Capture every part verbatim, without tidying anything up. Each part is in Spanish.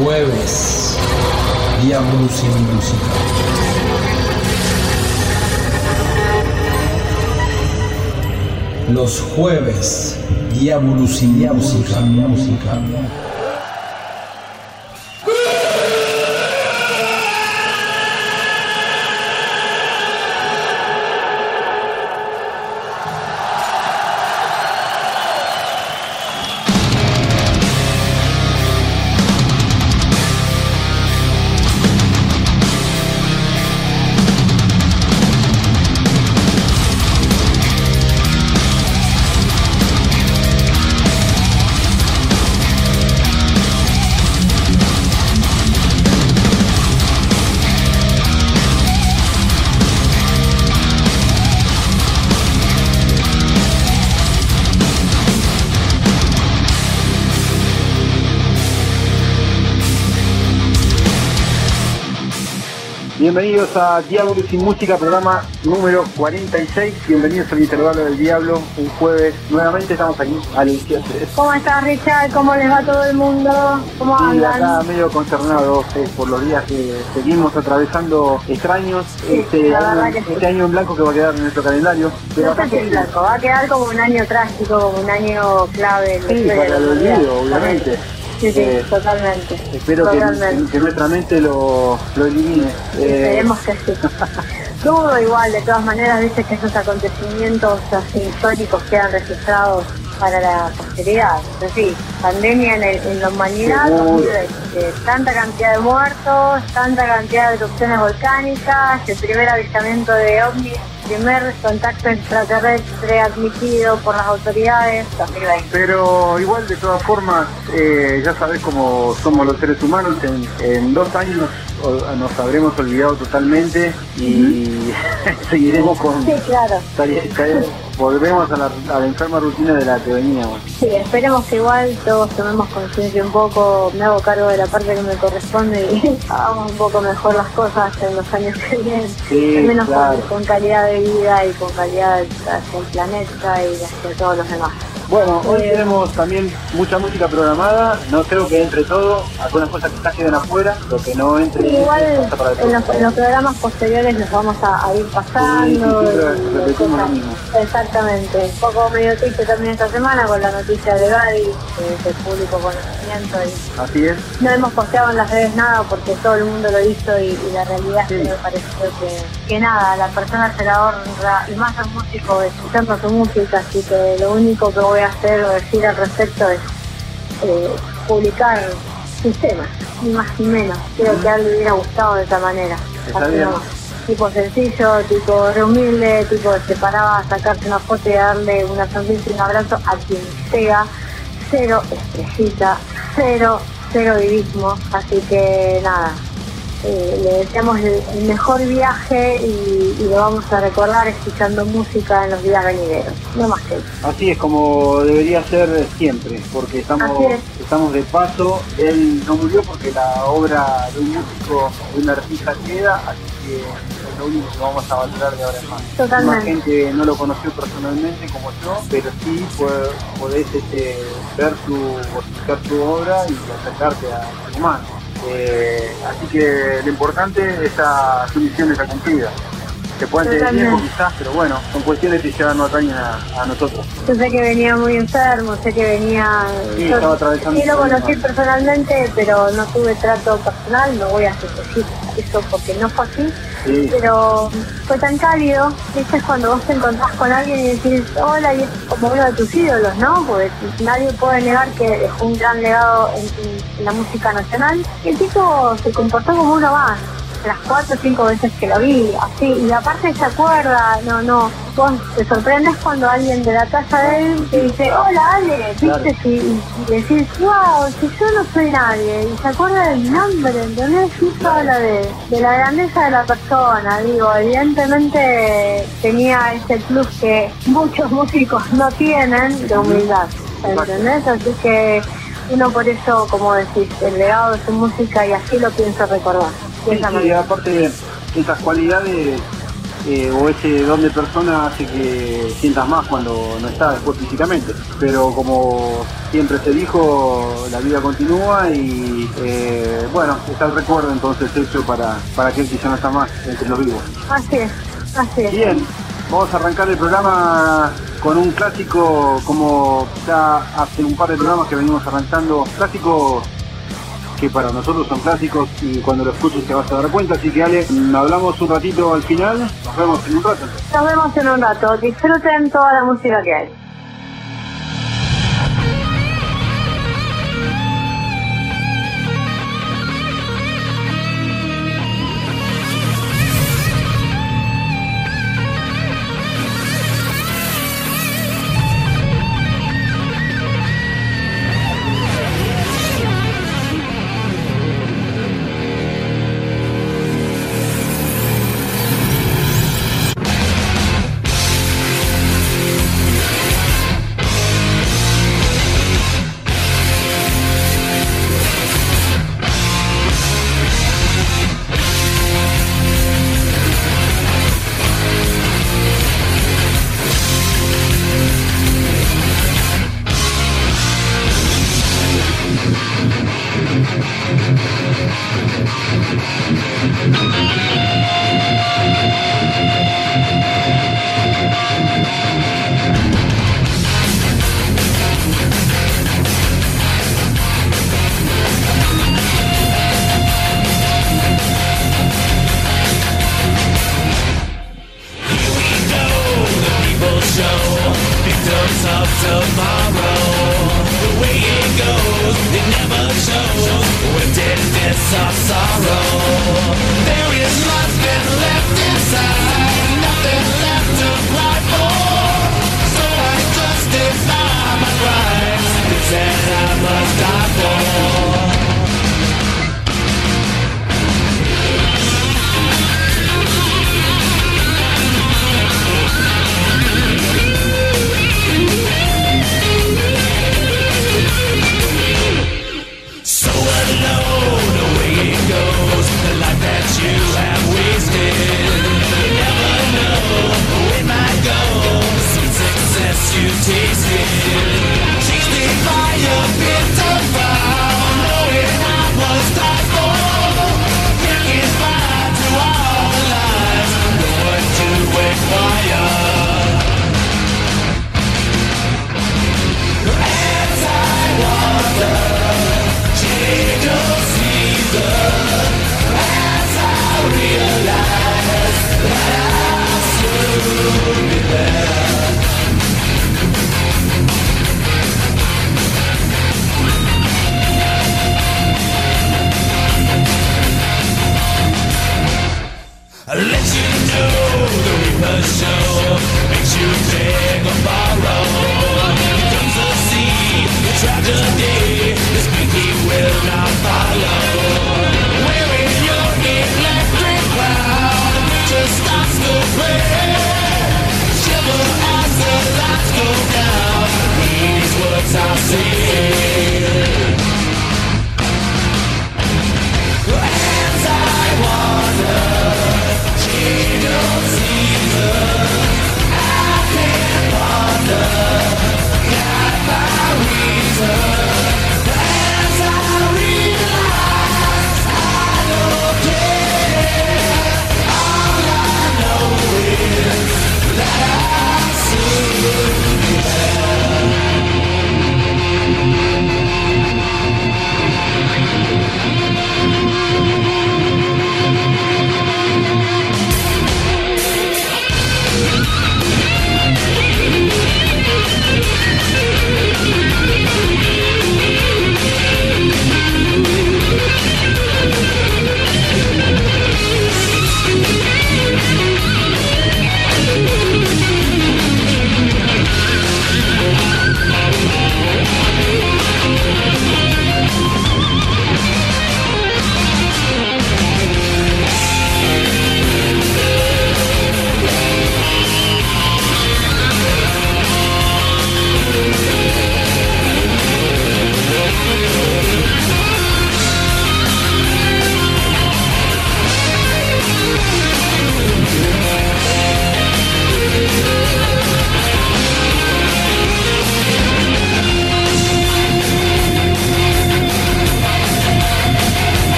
jueves, Diablo sin música. Los jueves, Diablo sin música. música. Bienvenidos a Diablo sin música, programa número cuarenta y seis. Bienvenidos al intervalo del Diablo, un jueves. Nuevamente estamos aquí. Alicia. ¿Cómo estás, Richard? ¿Cómo les va todo el mundo? ¿Cómo sí, andan? Acá medio consternados eh, por los días que seguimos atravesando extraños. Sí, este, año, sí. este año en blanco que va a quedar en nuestro calendario. Pero no sé si en blanco, va a quedar como un año trágico, como un año clave. En sí, para el olvido, obviamente. Sí, sí, eh, totalmente. Espero totalmente. Que, que nuestra mente lo, lo elimine. Eh, Esperemos que sí. Dudo igual, de todas maneras, dice que esos acontecimientos así históricos quedan registrados para la posteridad. Es decir, pandemia en, el, en la humanidad, eh, tanta cantidad de muertos, tanta cantidad de erupciones volcánicas, el primer avistamiento de ovnis, primer contacto extraterrestre admitido por las autoridades. Pero igual, de todas formas, eh, ya sabés cómo somos los seres humanos. En, en dos años nos habremos olvidado totalmente y uh-huh. seguiremos con... Sí, claro. Volvemos a la, a la enferma rutina de la que veníamos. Sí, esperemos que igual todos tomemos conciencia un poco, me hago cargo de la parte que me corresponde y hagamos un poco mejor las cosas en los años que vienen. Sí, al menos claro. con, con calidad de vida y con calidad hacia el planeta y hacia todos los demás. Bueno, hoy eh, tenemos también mucha música programada, no creo que entre todo, algunas cosas quizás queden afuera, lo que no entre... Sí, igual para en, los, en los programas posteriores los vamos a, a ir pasando. Sí, sí, sí, repetimos lo mismo. Exactamente, un poco medio triste también esta semana con la noticia de Gadi, que es de público conocimiento. Y así es. No hemos posteado en las redes nada porque todo el mundo lo hizo y, y la realidad sí. es que me pareció que, que nada, la persona se la honra y más al músico escuchando su música, así que lo único que voy a hacer o decir al respecto es eh, publicar sus temas, ni más ni menos. Creo que a él le hubiera gustado de esa manera. Está bien. No, tipo sencillo, tipo re humilde, tipo se paraba a sacarse una foto y darle una sonrisa y un abrazo a quien sea. Cero estrellita, cero, cero divismo, así que nada. Eh, le deseamos el, el mejor viaje y, y lo vamos a recordar escuchando música en los días venideros, no más que eso. Así es como debería ser siempre, porque estamos estamos de paso. Él no murió porque la obra de un músico, de un artista queda, así que es lo único que vamos a valorar de ahora en más. Totalmente. Más gente no lo conoció personalmente como yo, pero sí podés este, ver su, o escuchar su obra y acercarte a su humano. Eh, así que lo importante es esa su misión está cumplida. Se pueden tener tiempo quizás, pero bueno, son cuestiones que ya no atañen a, a nosotros. Yo sé que venía muy enfermo, sé que venía... Sí, yo, estaba atravesando... Sí, lo conocí personalmente, pero no tuve trato personal, no voy a decir eso porque no fue así. Sí. Pero fue tan cálido, ¿viste? Es cuando vos te encontrás con alguien y decís hola, y es como uno de tus ídolos, ¿no? Porque nadie puede negar que dejó un gran legado en, en la música nacional. Y el tipo se comportó como uno más. Las cuatro o cinco veces que lo vi, así, y aparte se acuerda, no, no, vos te sorprendes cuando alguien de la casa de él te dice, hola Ale, viste, claro. y, y decís, wow, si yo no soy nadie, y se acuerda del mi nombre, ¿entendés? Y eso habla de, de la grandeza de la persona, digo, evidentemente tenía ese plus que muchos músicos no tienen, de humildad, ¿entendés? Así que uno por eso, como decís, el legado de su música y así lo pienso recordar. Sí, sí, aparte de esas cualidades eh, o ese don de persona hace que sientas más cuando no estás después físicamente. Pero como siempre se dijo, la vida continúa y eh, bueno, está el recuerdo entonces hecho para, para aquel que ya no está más entre los vivos. Así es, así es. Bien, vamos a arrancar el programa con un clásico, como ya hace un par de programas que venimos arrancando, clásicos que para nosotros son clásicos y cuando lo escuches te vas a dar cuenta. Así que Ale, hablamos un ratito al final, nos vemos en un rato. Nos vemos en un rato, disfruten toda la música que hay. Shiver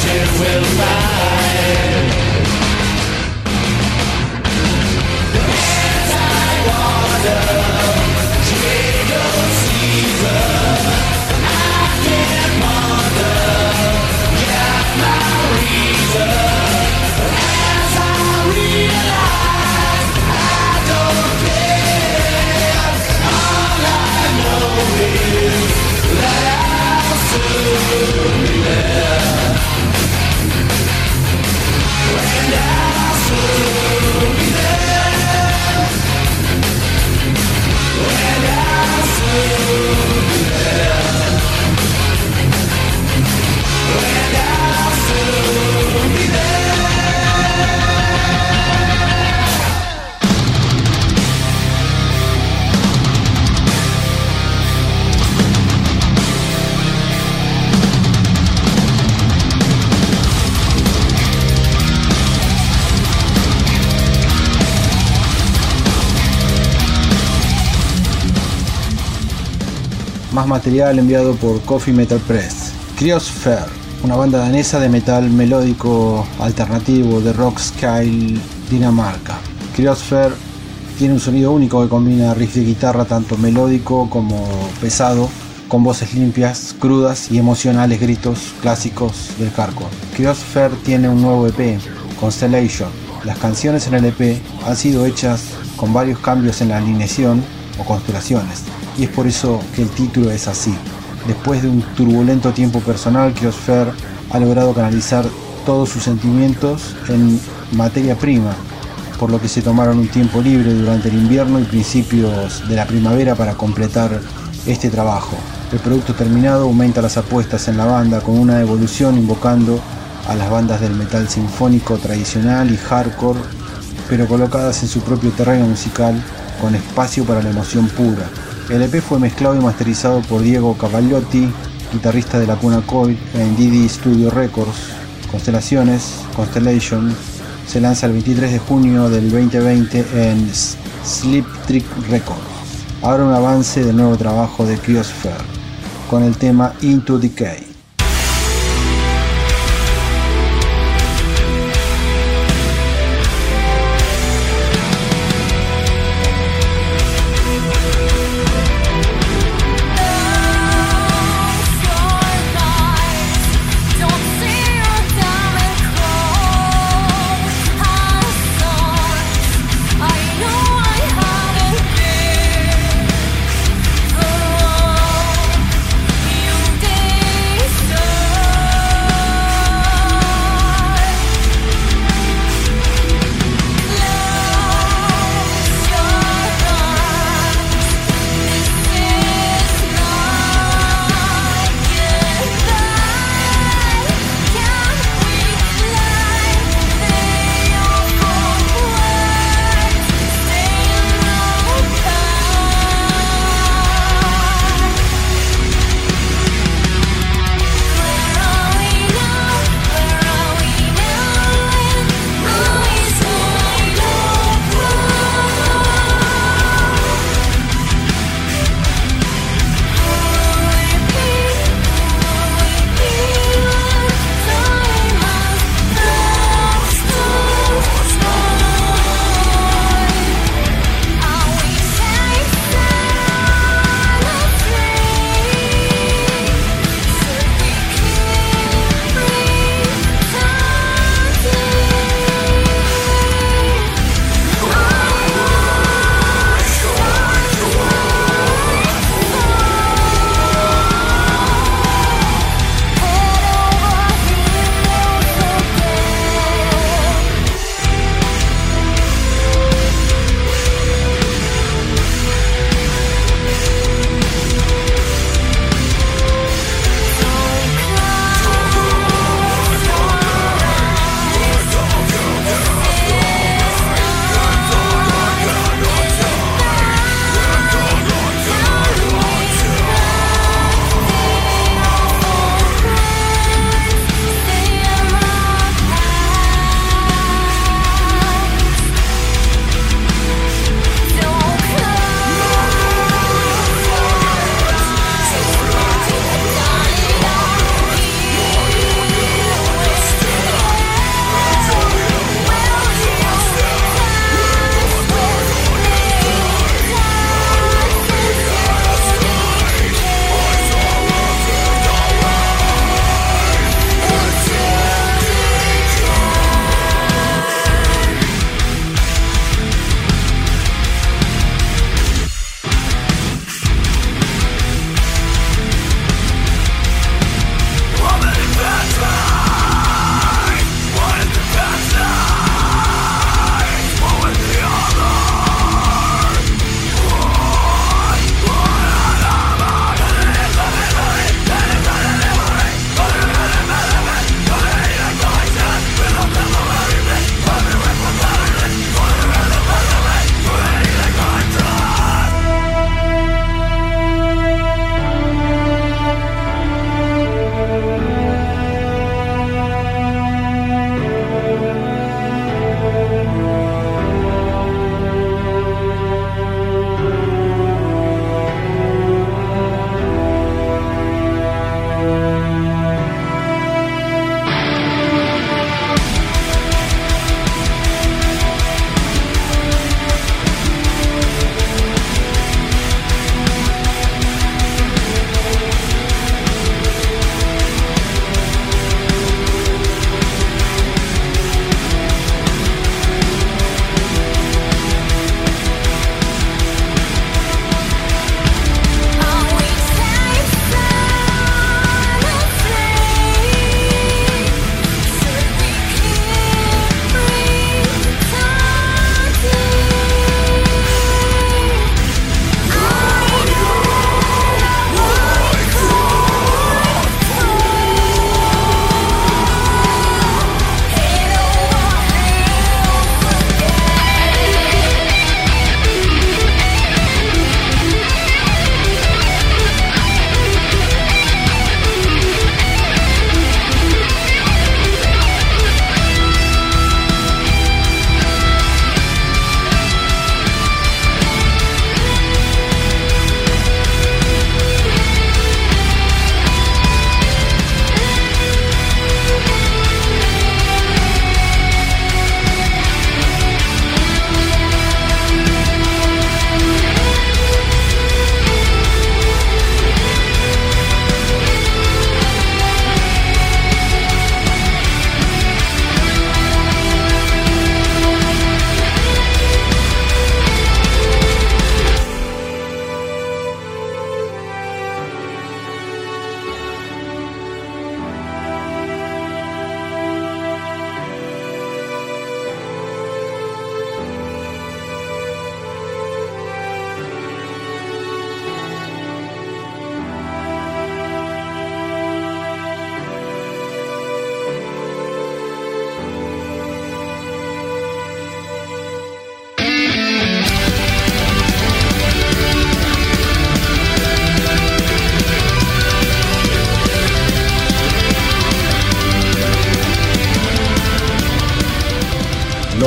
Más material enviado por Coffee Metal Press. Cryosphere, una banda danesa de metal melódico alternativo de rock Sky, Dinamarca. Cryosphere tiene un sonido único que combina riff de guitarra tanto melódico como pesado, con voces limpias, crudas y emocionales gritos clásicos del hardcore. Cryosphere tiene un nuevo E P, Constellation. Las canciones en el E P han sido hechas con varios cambios en la alineación o constelaciones, y es por eso que el título es así. Después de un turbulento tiempo personal, Cryosphere ha logrado canalizar todos sus sentimientos en materia prima, por lo que se tomaron un tiempo libre durante el invierno y principios de la primavera para completar este trabajo. El producto terminado aumenta las apuestas en la banda con una evolución invocando a las bandas del metal sinfónico tradicional y hardcore, pero colocadas en su propio terreno musical con espacio para la emoción pura. El E P fue mezclado y masterizado por Diego Cavagliotti, guitarrista de la Cuna Coil, en D D Studio Records. Constelaciones, Constellation, se lanza el veintitrés de junio del veinte veinte en Sleep Trick Records. Ahora un avance del nuevo trabajo de Cryosphere con el tema Into Decay. Days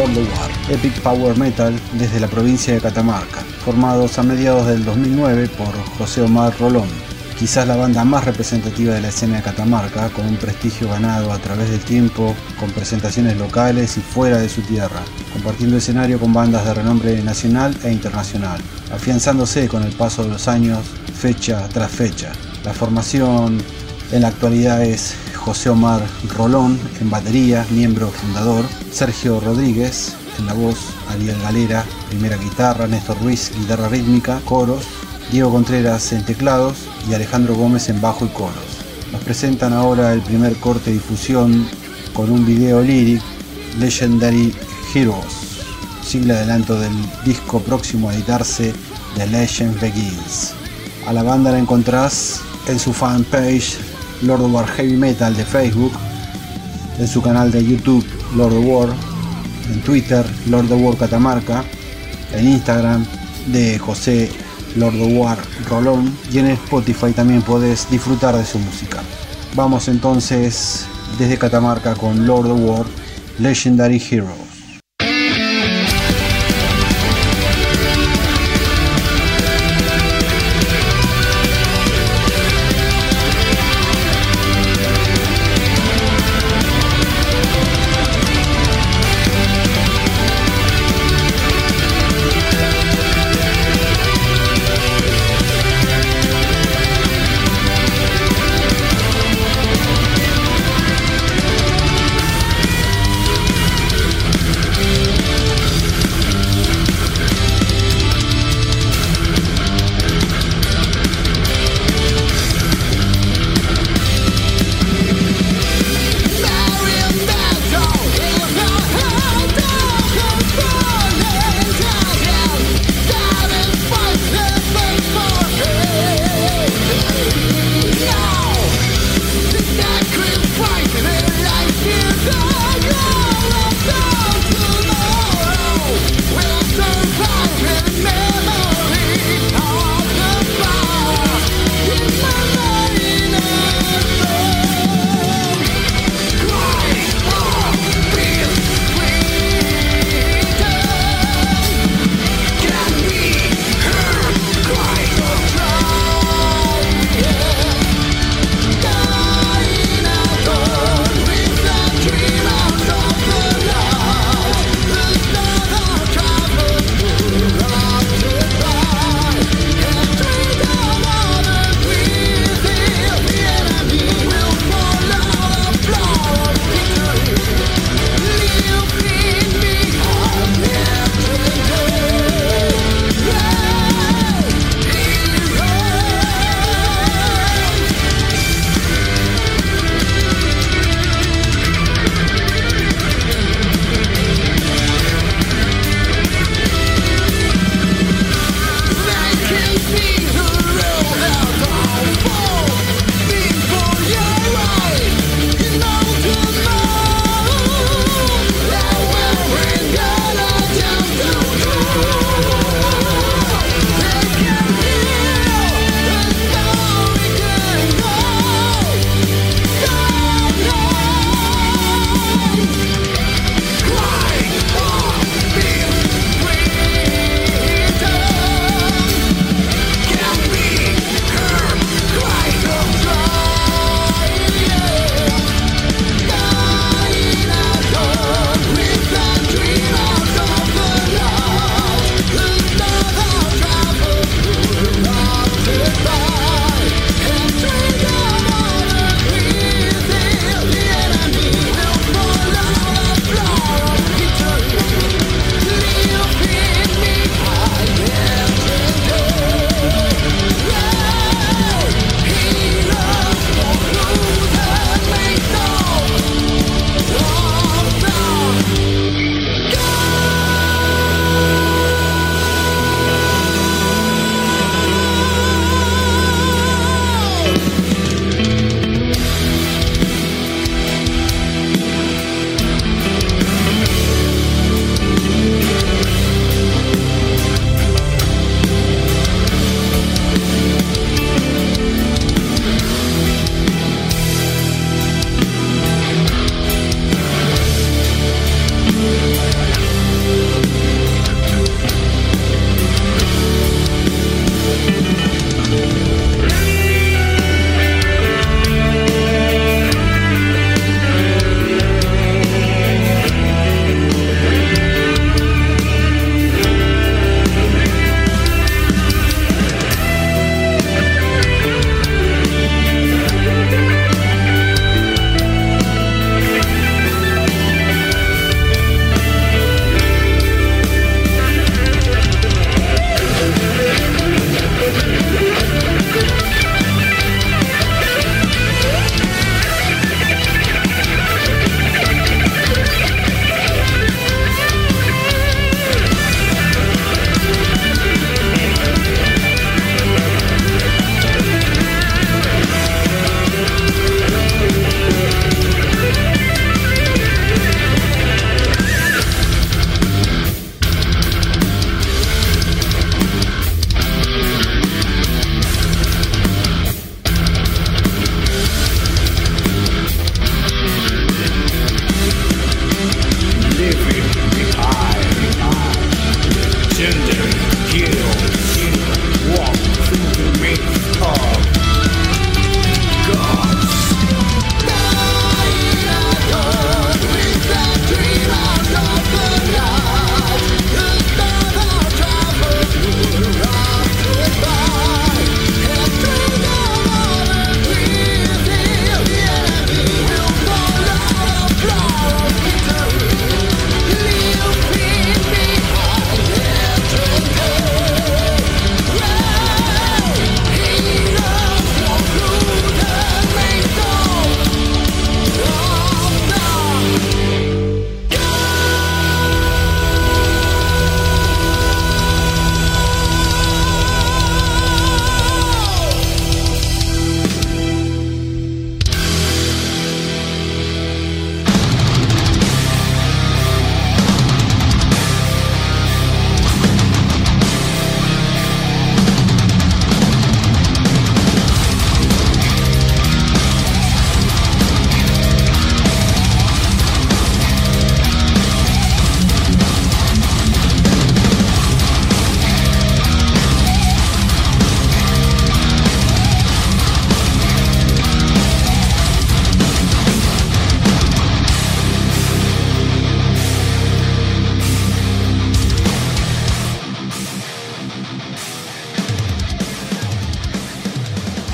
Lord of War, Epic Power Metal desde la provincia de Catamarca, formados a mediados del dos mil nueve por José Omar Rolón, quizás la banda más representativa de la escena de Catamarca, con un prestigio ganado a través del tiempo, con presentaciones locales y fuera de su tierra, compartiendo escenario con bandas de renombre nacional e internacional, afianzándose con el paso de los años, fecha tras fecha. La formación en la actualidad es José Omar Rolón en batería, miembro fundador, Sergio Rodríguez en la voz, Ariel Galera, primera guitarra, Néstor Ruiz, guitarra rítmica, coros, Diego Contreras en teclados y Alejandro Gómez en bajo y coros. Nos presentan ahora el primer corte de difusión con un video lyric, Legendary Heroes, single adelanto del disco próximo a editarse, The Legend Begins. A la banda la encontrás en su fanpage Lord of War Heavy Metal de Facebook, en su canal de YouTube Lord of War, en Twitter Lord of War Catamarca, en Instagram de José Lord of War Rolón, y en Spotify también podés disfrutar de su música. Vamos entonces desde Catamarca con Lord of War, Legendary Heroes.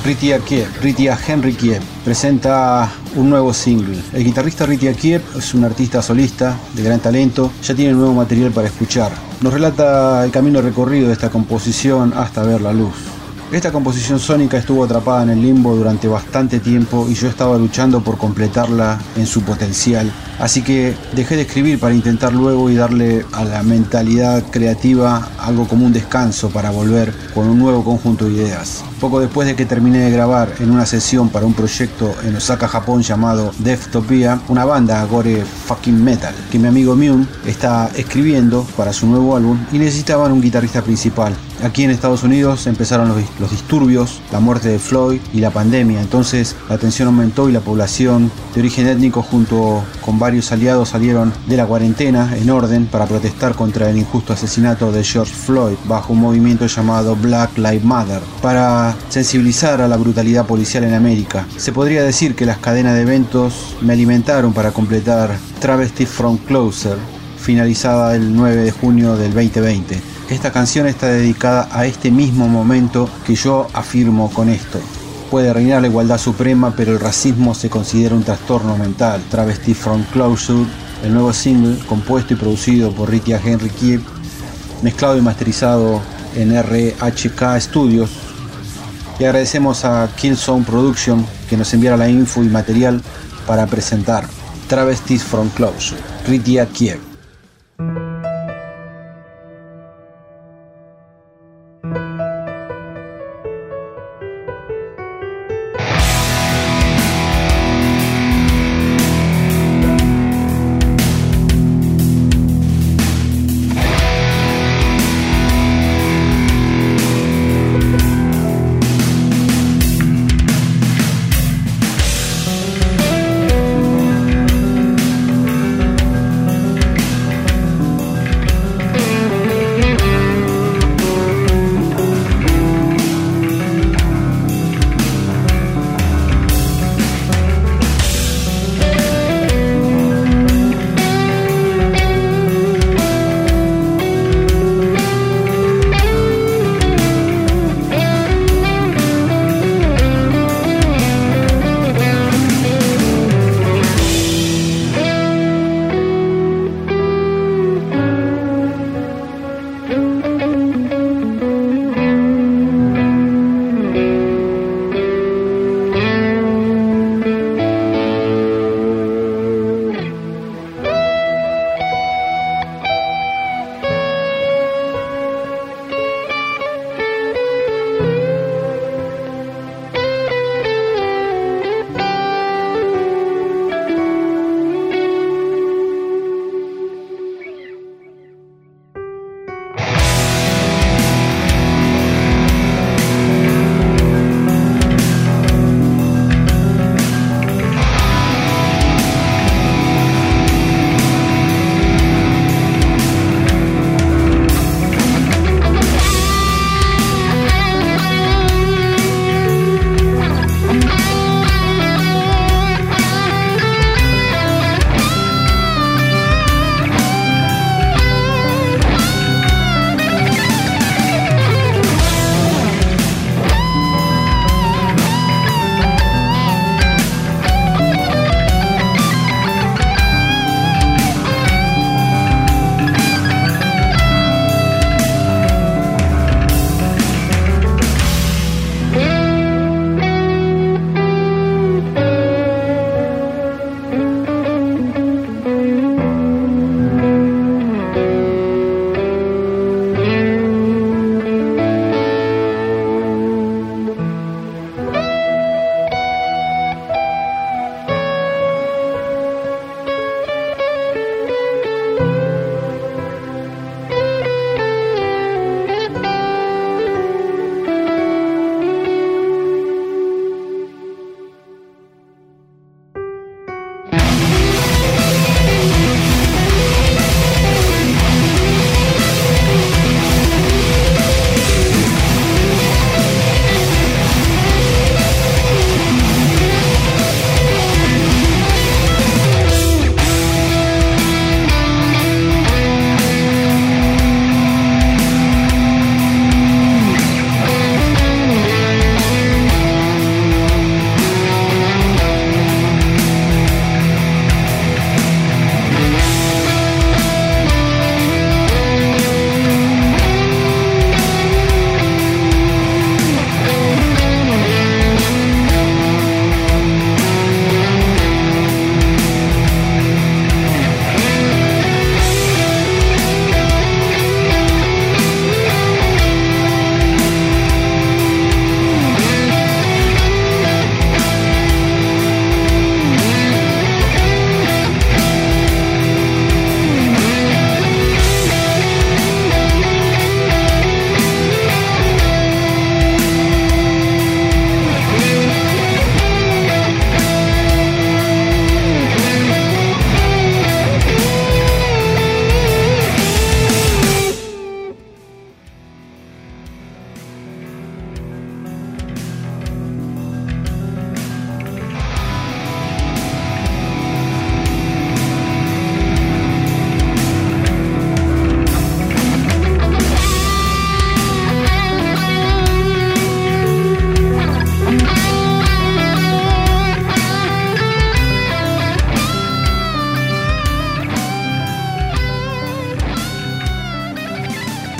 Ritia Kiev, Ritia Henry Kiev, presenta un nuevo single. El guitarrista Ritia Kiev es un artista solista de gran talento, ya tiene nuevo material para escuchar. Nos relata el camino recorrido de esta composición hasta ver la luz. Esta composición sónica estuvo atrapada en el limbo durante bastante tiempo y yo estaba luchando por completarla en su potencial. Así que dejé de escribir para intentar luego y darle a la mentalidad creativa algo como un descanso para volver con un nuevo conjunto de ideas. Poco después de que terminé de grabar en una sesión para un proyecto en Osaka, Japón llamado Deftopia, una banda gore fucking metal que mi amigo Mune está escribiendo para su nuevo álbum y necesitaban un guitarrista principal. Aquí en Estados Unidos empezaron los, los disturbios, la muerte de Floyd y la pandemia, entonces la tensión aumentó y la población de origen étnico junto con varios aliados salieron de la cuarentena en orden para protestar contra el injusto asesinato de George Floyd bajo un movimiento llamado Black Lives Matter para sensibilizar a la brutalidad policial en América. Se podría decir que las cadenas de eventos me alimentaron para completar Travesty from Closer, finalizada el nueve de junio del veinte veinte. Esta canción está dedicada a este mismo momento que yo afirmo con esto. Puede reinar la igualdad suprema, pero el racismo se considera un trastorno mental. Travesty from Closer, el nuevo single compuesto y producido por Ritia Henry Kiev, mezclado y masterizado en R H K Studios. Y agradecemos a Killzone Production que nos enviara la info y material para presentar Travesties from Closer, Ritia Kiev.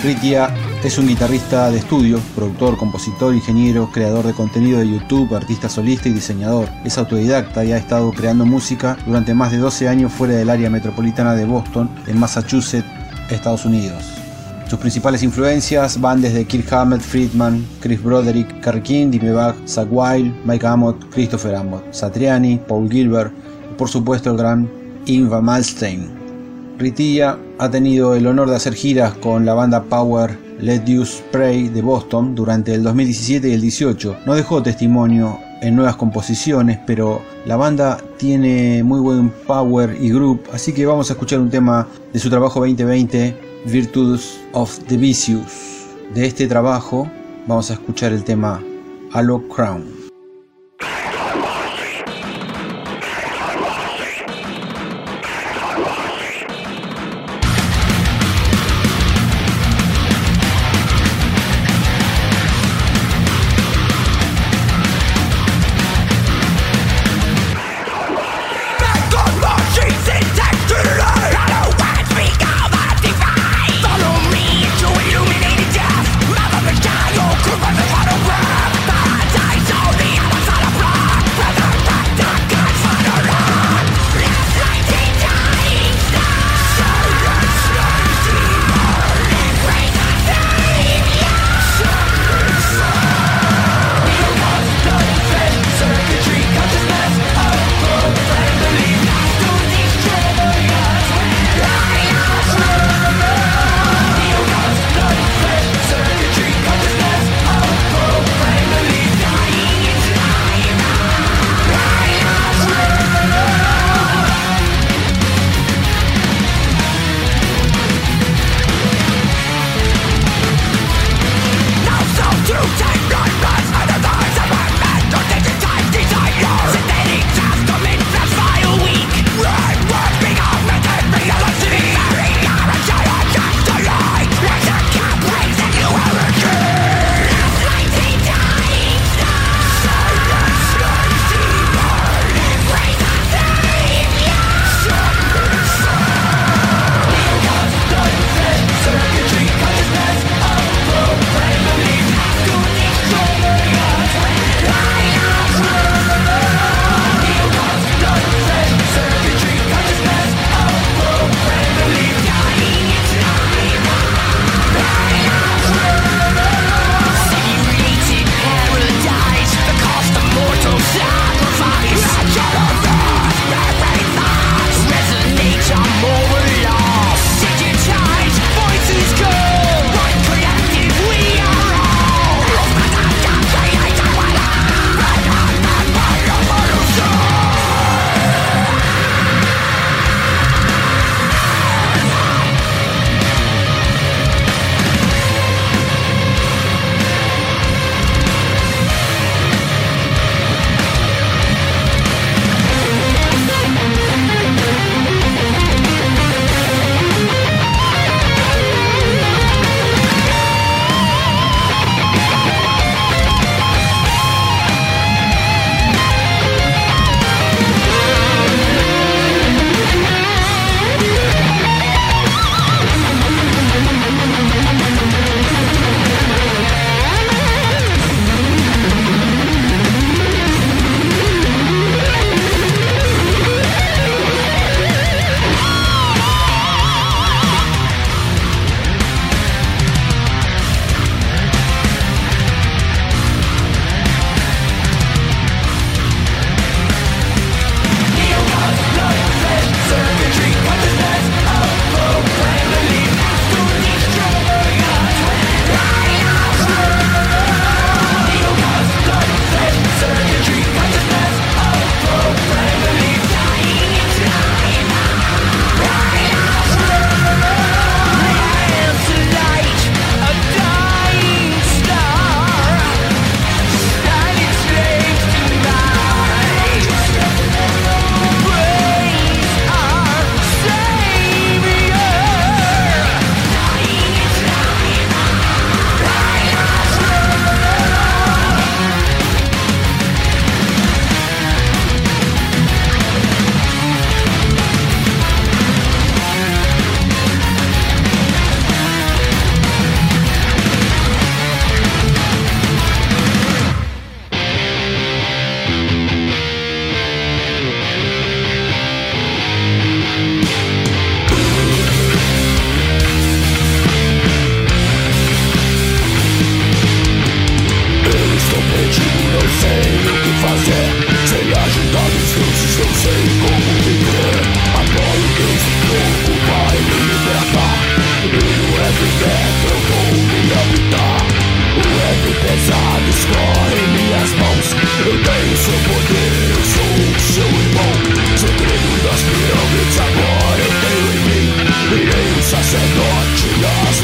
Ritia es un guitarrista de estudio, productor, compositor, ingeniero, creador de contenido de YouTube, artista solista y diseñador. Es autodidacta y ha estado creando música durante más de doce años fuera del área metropolitana de Boston, en Massachusetts, Estados Unidos. Sus principales influencias van desde Kirk Hammett, Friedman, Chris Broderick, Kerry King, Dimebag, Zakk Wylde, Mike Amott, Christopher Amott, Satriani, Paul Gilbert y por supuesto el gran Yngwie Malmsteen. Ritia ha tenido el honor de hacer giras con la banda Power Let You Spray de Boston durante el dos mil diecisiete y el dieciocho. No dejó testimonio en nuevas composiciones, pero la banda tiene muy buen power y groove, así que vamos a escuchar un tema de su trabajo veinte veinte, Virtues of the Vicious. De este trabajo vamos a escuchar el tema Halo Crown. Illuminated death, mother of a child, could run the photograph. Paradise, all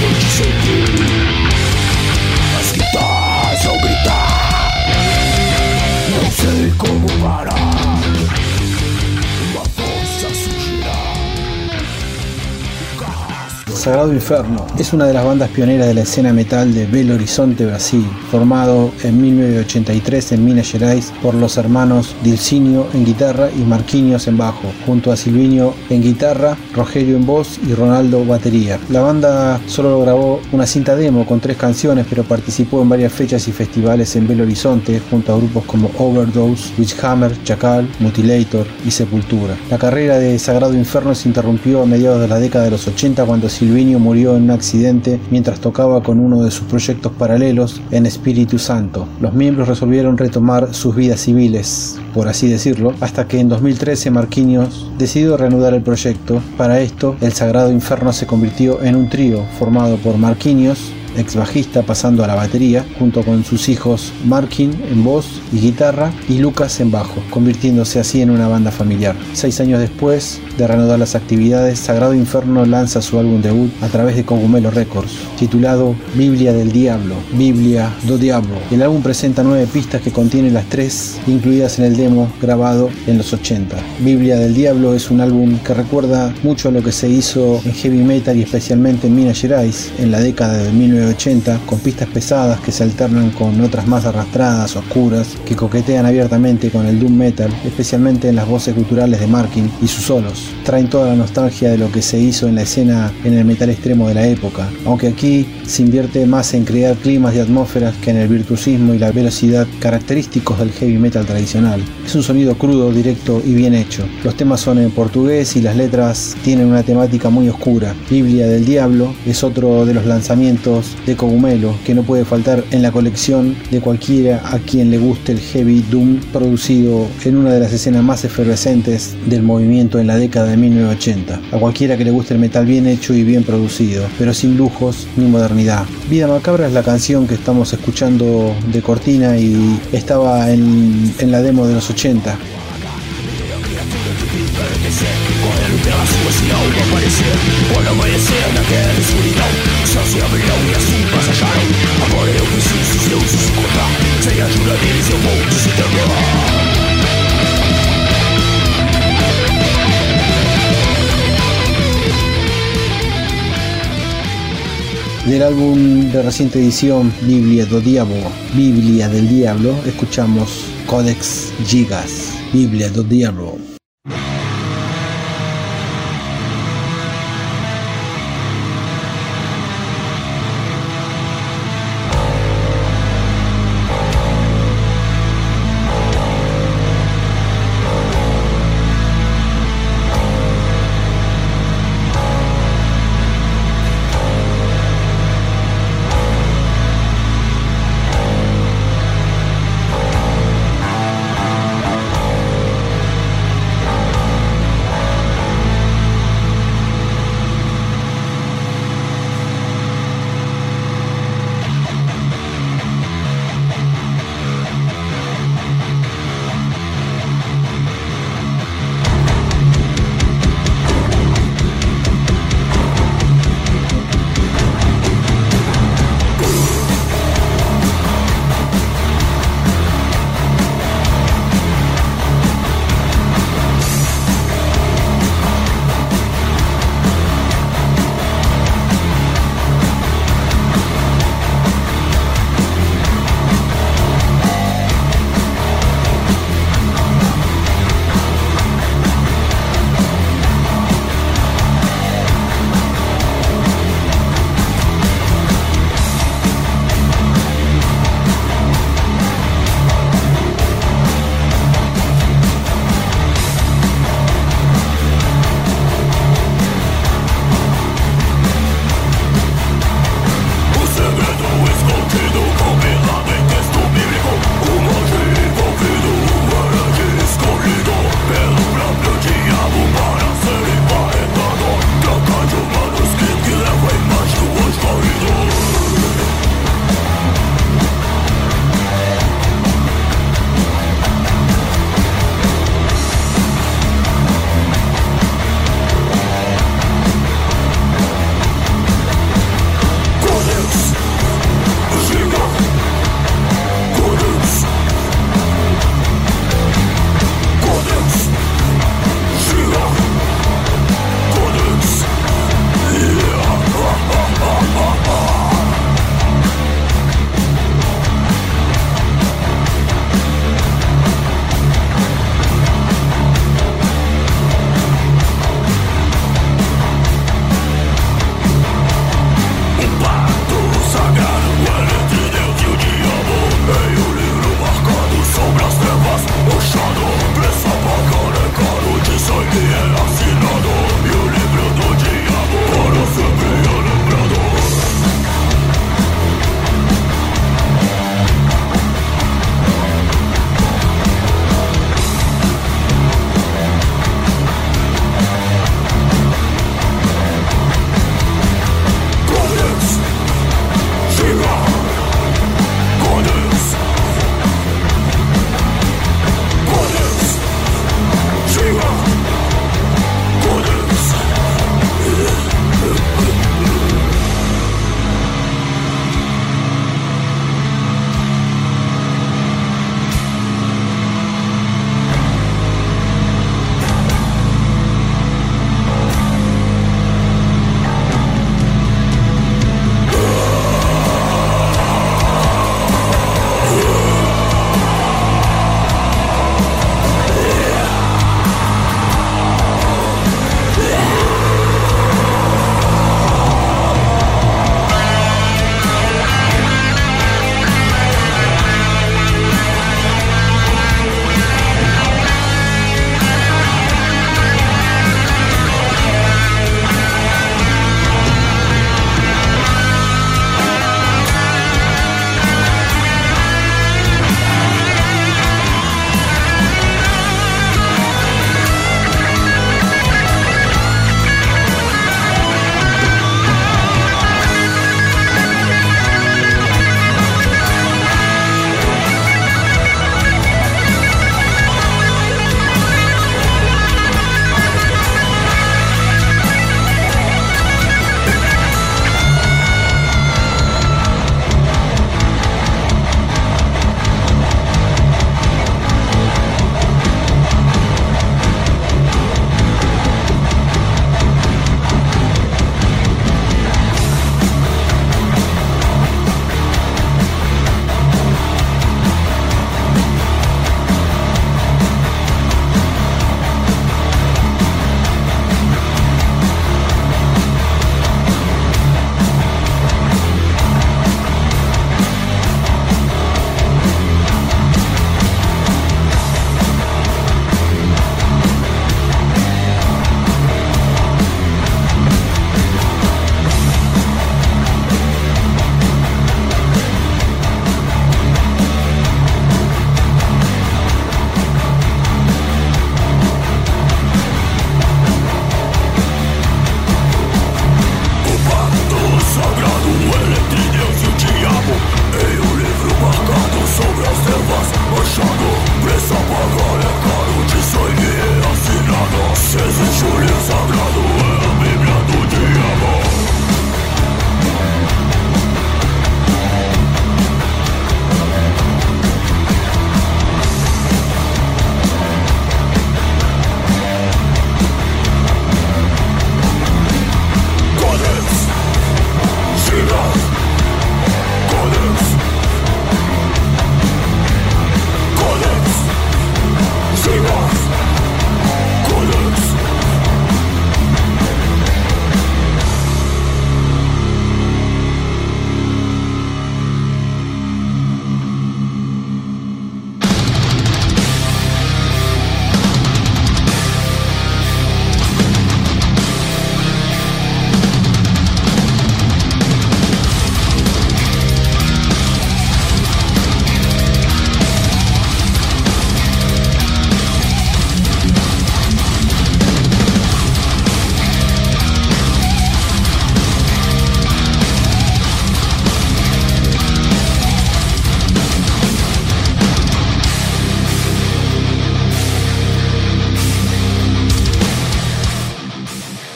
Sagrado Inferno es una de las bandas pioneras de la escena metal de Belo Horizonte, Brasil, formado en mil novecientos ochenta y tres en Minas Gerais por los hermanos Dilcinio en guitarra y Marquinhos en bajo, junto a Silvinho en guitarra, Rogerio en voz y Ronaldo batería. La banda solo grabó una cinta demo con tres canciones, pero participó en varias fechas y festivales en Belo Horizonte junto a grupos como Overdose, Witchhammer, Chacal, Mutilator y Sepultura. La carrera de Sagrado Inferno se interrumpió a mediados de la década de los ochenta cuando Silvinho murió en un accidente mientras tocaba con uno de sus proyectos paralelos en Espíritu Santo. Los miembros resolvieron retomar sus vidas civiles, por así decirlo, hasta que en dos mil trece Marquinhos decidió reanudar el proyecto. Para esto, el Sagrado Inferno se convirtió en un trío formado por Marquinhos, ex bajista, pasando a la batería, junto con sus hijos Marquín en voz y guitarra y Lucas en bajo, convirtiéndose así en una banda familiar. Seis años después de reanudar las actividades, Sagrado Inferno lanza su álbum debut a través de Cogumelo Records, titulado Biblia del Diablo, Biblia do Diablo. El álbum presenta nueve pistas que contienen las tres incluidas en el demo grabado en los ochenta. Biblia del Diablo es un álbum que recuerda mucho a lo que se hizo en heavy metal y especialmente en Minas Gerais en la década de mil novecientos ochenta, con pistas pesadas que se alternan con otras más arrastradas, oscuras, que coquetean abiertamente con el doom metal, especialmente en las voces guturales de Marquín y sus solos. Traen toda la nostalgia de lo que se hizo en la escena en el metal extremo de la época, aunque aquí se invierte más en crear climas y atmósferas que en el virtuosismo y la velocidad característicos del heavy metal tradicional. Es un sonido crudo, directo y bien hecho. Los temas son en portugués y las letras tienen una temática muy oscura. Biblia del Diablo es otro de los lanzamientos de Cogumelo que no puede faltar en la colección de cualquiera a quien le guste el heavy doom, producido en una de las escenas más efervescentes del movimiento en la década de mil novecientos ochenta. A cualquiera que le guste el metal bien hecho y bien producido, pero sin lujos ni modernidad. Vida Macabra es la canción que estamos escuchando de cortina y estaba en, en la demo de los ochenta. Del álbum de reciente edición Biblia do Diablo, Biblia del Diablo, escuchamos Codex Gigas, Biblia do Diablo.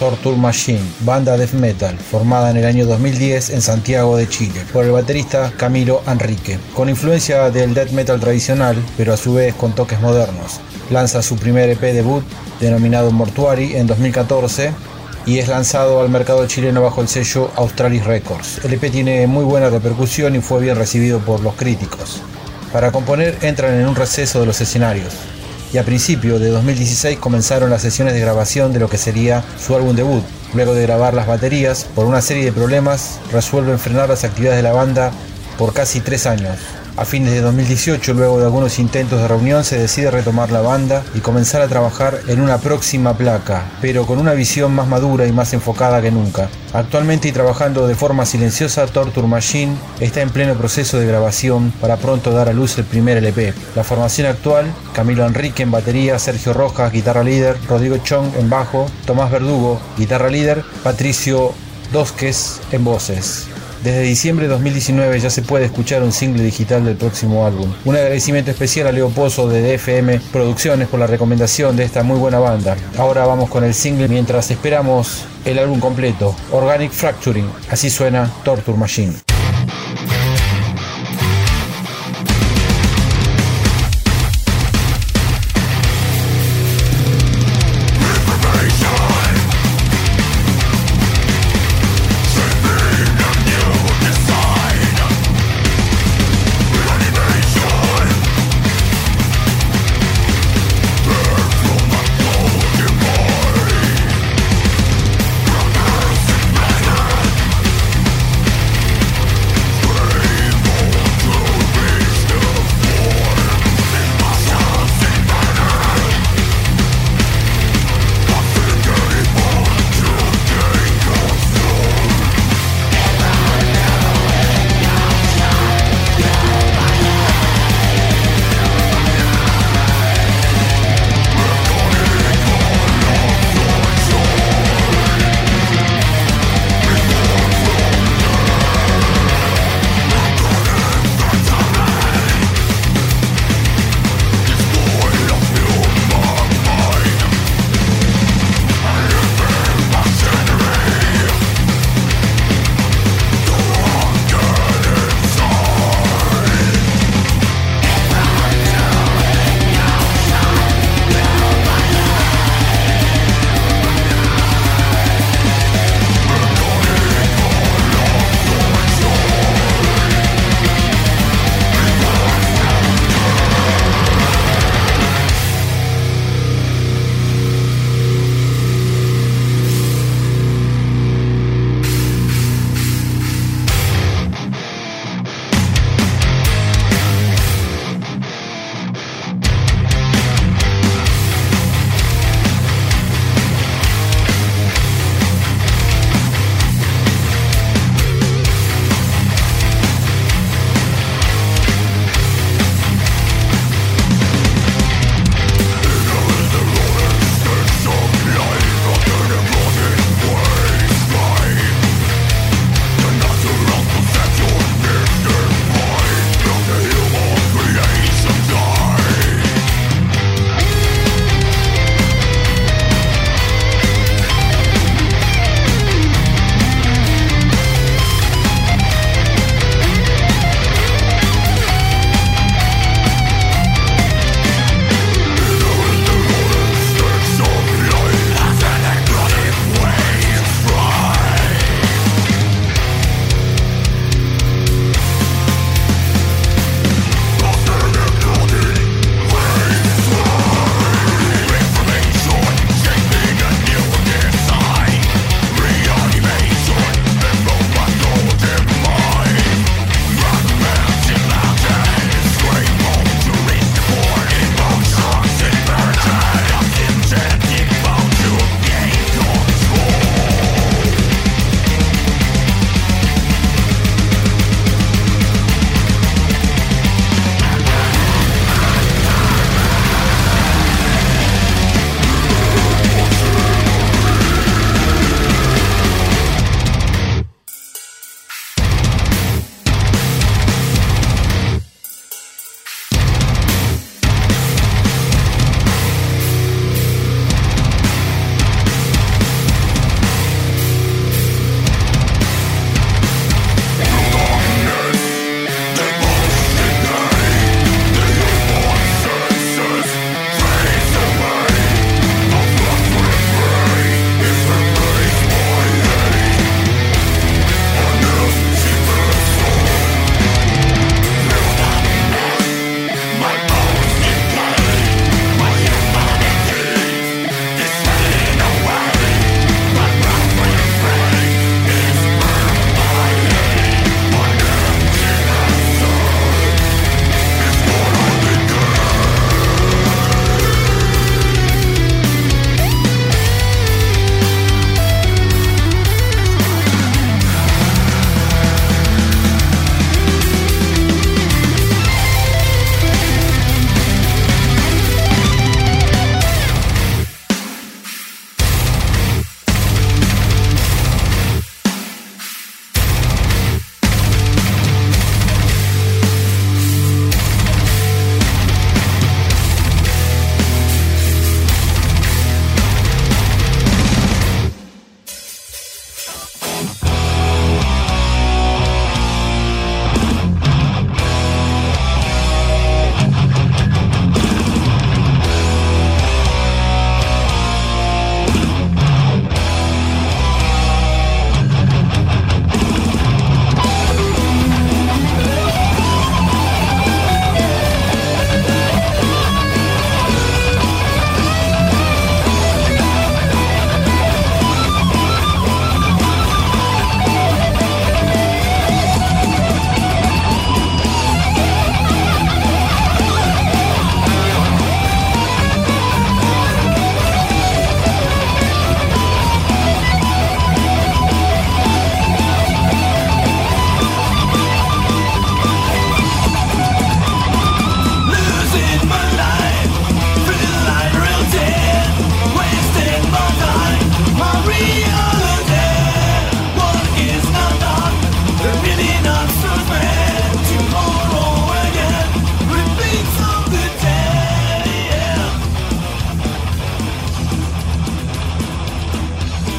Torture Machine, banda death metal formada en el año dos mil diez en Santiago de Chile por el baterista Camilo Enrique, con influencia del death metal tradicional, pero a su vez con toques modernos. Lanza su primer E P debut denominado Mortuary en dos mil catorce y es lanzado al mercado chileno bajo el sello Australis Records. El E P tiene muy buena repercusión y fue bien recibido por los críticos. Para componer entran en un receso de los escenarios y a principios de dos mil dieciséis comenzaron las sesiones de grabación de lo que sería su álbum debut. Luego de grabar las baterías, por una serie de problemas, resuelven frenar las actividades de la banda por casi tres años. A fines de dos mil dieciocho, luego de algunos intentos de reunión, se decide retomar la banda y comenzar a trabajar en una próxima placa, pero con una visión más madura y más enfocada que nunca. Actualmente y trabajando de forma silenciosa, Torture Machine está en pleno proceso de grabación para pronto dar a luz el primer L P. La formación actual: Camilo Enrique en batería, Sergio Rojas, guitarra líder, Rodrigo Chong en bajo, Tomás Verdugo, guitarra líder, Patricio Dosques en voces. Desde diciembre de dos mil diecinueve ya se puede escuchar un single digital del próximo álbum. Un agradecimiento especial a Leo Pozo de D F M Producciones por la recomendación de esta muy buena banda. Ahora vamos con el single mientras esperamos el álbum completo, Organic Fracturing. Así suena Torture Machine.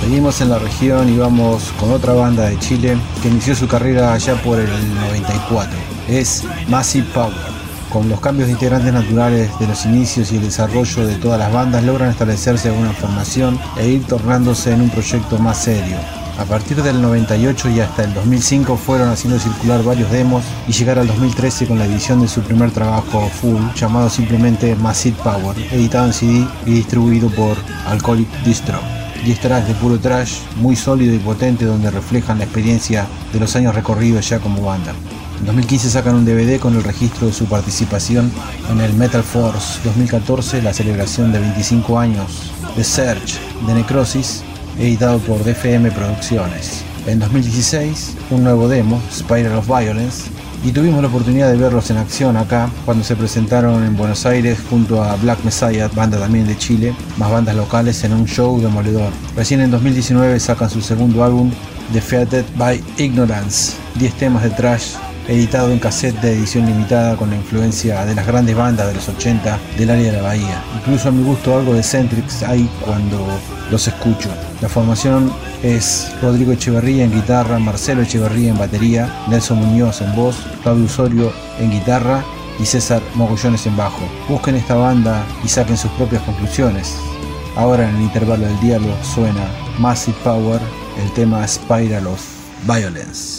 Seguimos en la región y vamos con otra banda de Chile que inició su carrera allá por el noventa y cuatro. Es Massive Power. Con los cambios de integrantes naturales de los inicios y el desarrollo de todas las bandas, logran establecerse en una formación e ir tornándose en un proyecto más serio. A partir del noventa y ocho y hasta el dos mil cinco fueron haciendo circular varios demos y llegar al dos mil trece con la edición de su primer trabajo full, llamado simplemente Massive Power, editado en C D y distribuido por Alcoholic Distro. diez tracks de puro trash, muy sólido y potente, donde reflejan la experiencia de los años recorridos ya como banda. En dos mil quince sacan un D V D con el registro de su participación en el Metal Force dos mil catorce, la celebración de veinticinco años de Search de Necrosis, editado por D F M Producciones. En dos mil dieciséis, un nuevo demo, Spiral of Violence, y tuvimos la oportunidad de verlos en acción acá cuando se presentaron en Buenos Aires junto a Black Messiah, banda también de Chile, más bandas locales en un show demoledor. Recién en dos mil diecinueve sacan su segundo álbum, Defeated by Ignorance, diez temas de trash, editado en cassette de edición limitada con la influencia de las grandes bandas de los ochenta del área de la Bahía. Incluso a mi gusto algo de Centrix hay cuando los escucho. La formación es Rodrigo Echeverría en guitarra, Marcelo Echeverría en batería, Nelson Muñoz en voz, Claudio Osorio en guitarra y César Mogollones en bajo. Busquen esta banda y saquen sus propias conclusiones. Ahora en el intervalo del diálogo suena Massive Power, el tema Spiral of Violence.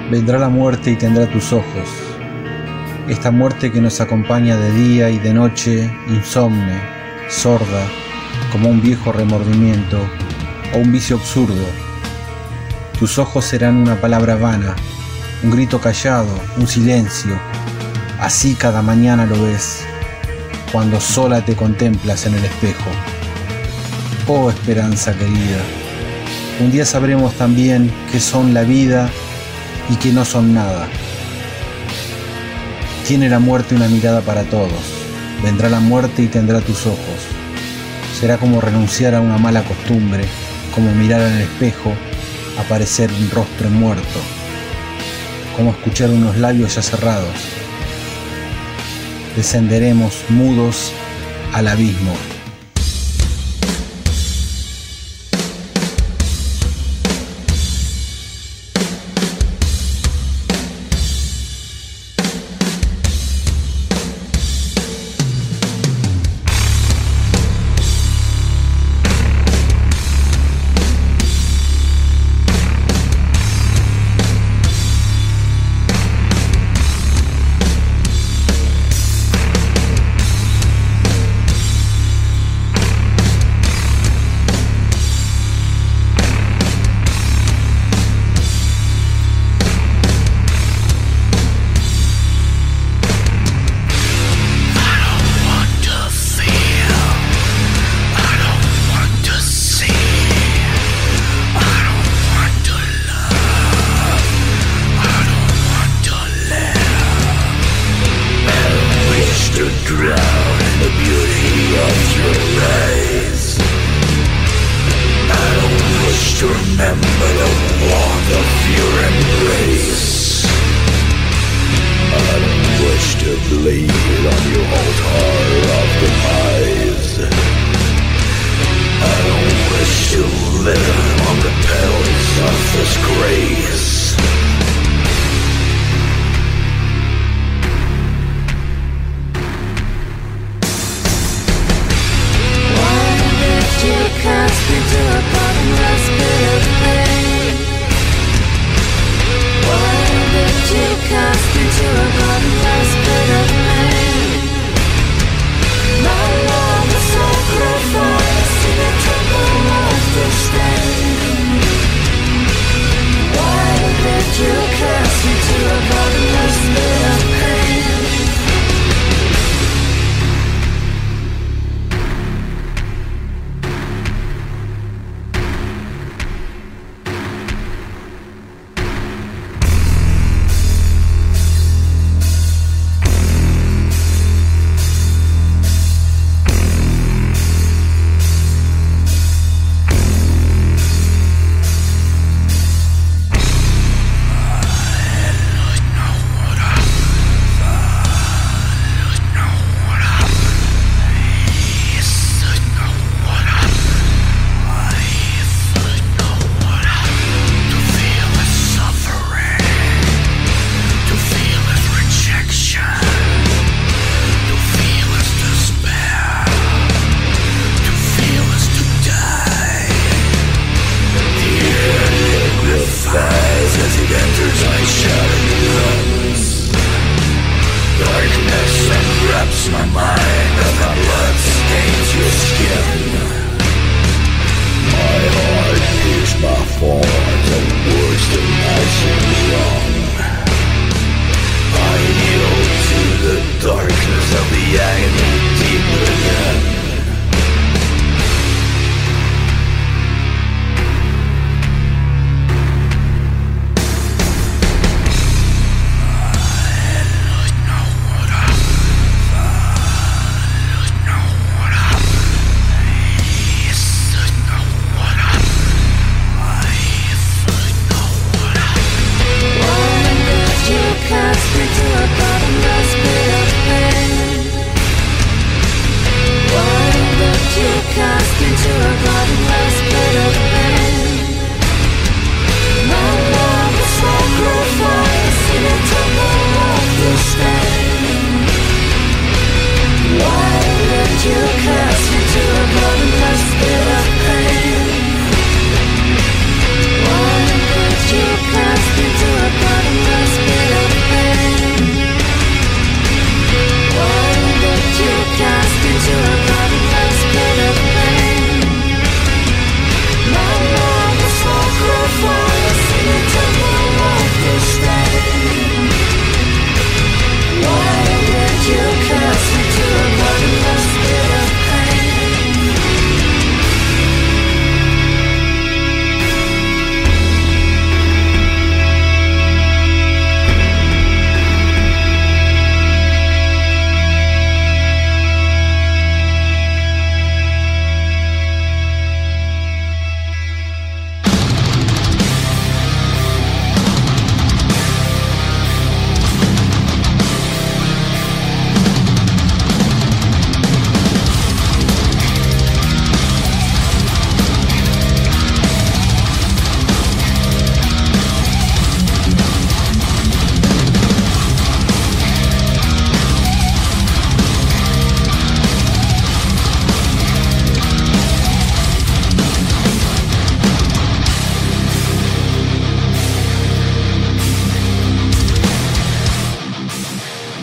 Vendrá la muerte y tendrá tus ojos. Esta muerte que nos acompaña de día y de noche, insomne, sorda, como un viejo remordimiento o un vicio absurdo. Tus ojos serán una palabra vana, un grito callado, un silencio. Así cada mañana lo ves, cuando sola te contemplas en el espejo. Oh esperanza querida, un día sabremos también qué son la vida y que no son nada. Tiene la muerte una mirada para todos. Vendrá la muerte y tendrá tus ojos. Será como renunciar a una mala costumbre, como mirar en el espejo, aparecer un rostro muerto, como escuchar unos labios ya cerrados. Descenderemos mudos al abismo. Why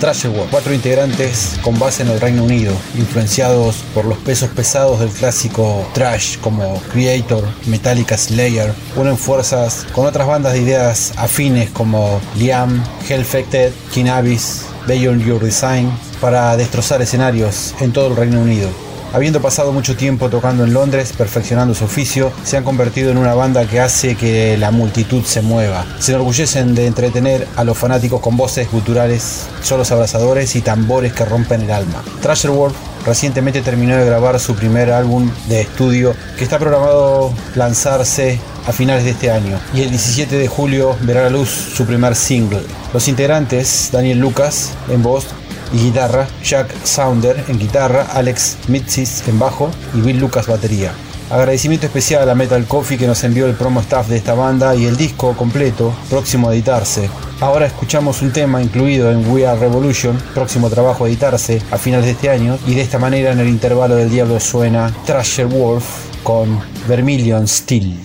Thrasher Wolf, cuatro integrantes con base en el Reino Unido, influenciados por los pesos pesados del clásico thrash como Creator, Metallica, Slayer, unen fuerzas con otras bandas de ideas afines como Liam, Hellfected, King Abyss, Beyond Your Design, para destrozar escenarios en todo el Reino Unido. Habiendo pasado mucho tiempo tocando en Londres, perfeccionando su oficio, se han convertido en una banda que hace que la multitud se mueva. Se enorgullecen de entretener a los fanáticos con voces guturales, solos abrazadores y tambores que rompen el alma. Thrasher Wolf recientemente terminó de grabar su primer álbum de estudio, que está programado lanzarse a finales de este año, y el diecisiete de julio verá a la luz su primer single. Los integrantes: Daniel Lucas en voz y guitarra, Jack Sounder en guitarra, Alex Mitzis en bajo y Bill Lucas batería. Agradecimiento especial a Metal Coffee, que nos envió el promo staff de esta banda y el disco completo próximo a editarse. Ahora escuchamos un tema incluido en We Are Revolution, próximo trabajo a editarse a finales de este año, y de esta manera en el intervalo del diablo suena Thrasher Wolf con Vermilion Steel.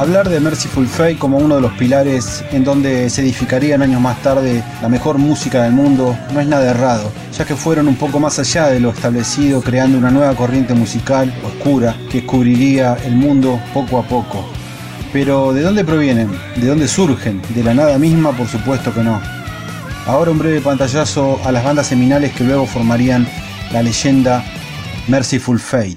Hablar de Mercyful Fate como uno de los pilares en donde se edificarían años más tarde la mejor música del mundo no es nada errado, ya que fueron un poco más allá de lo establecido, creando una nueva corriente musical oscura que cubriría el mundo poco a poco. Pero ¿de dónde provienen? ¿De dónde surgen? ¿De la nada misma? Por supuesto que no. Ahora un breve pantallazo a las bandas seminales que luego formarían la leyenda Mercyful Fate.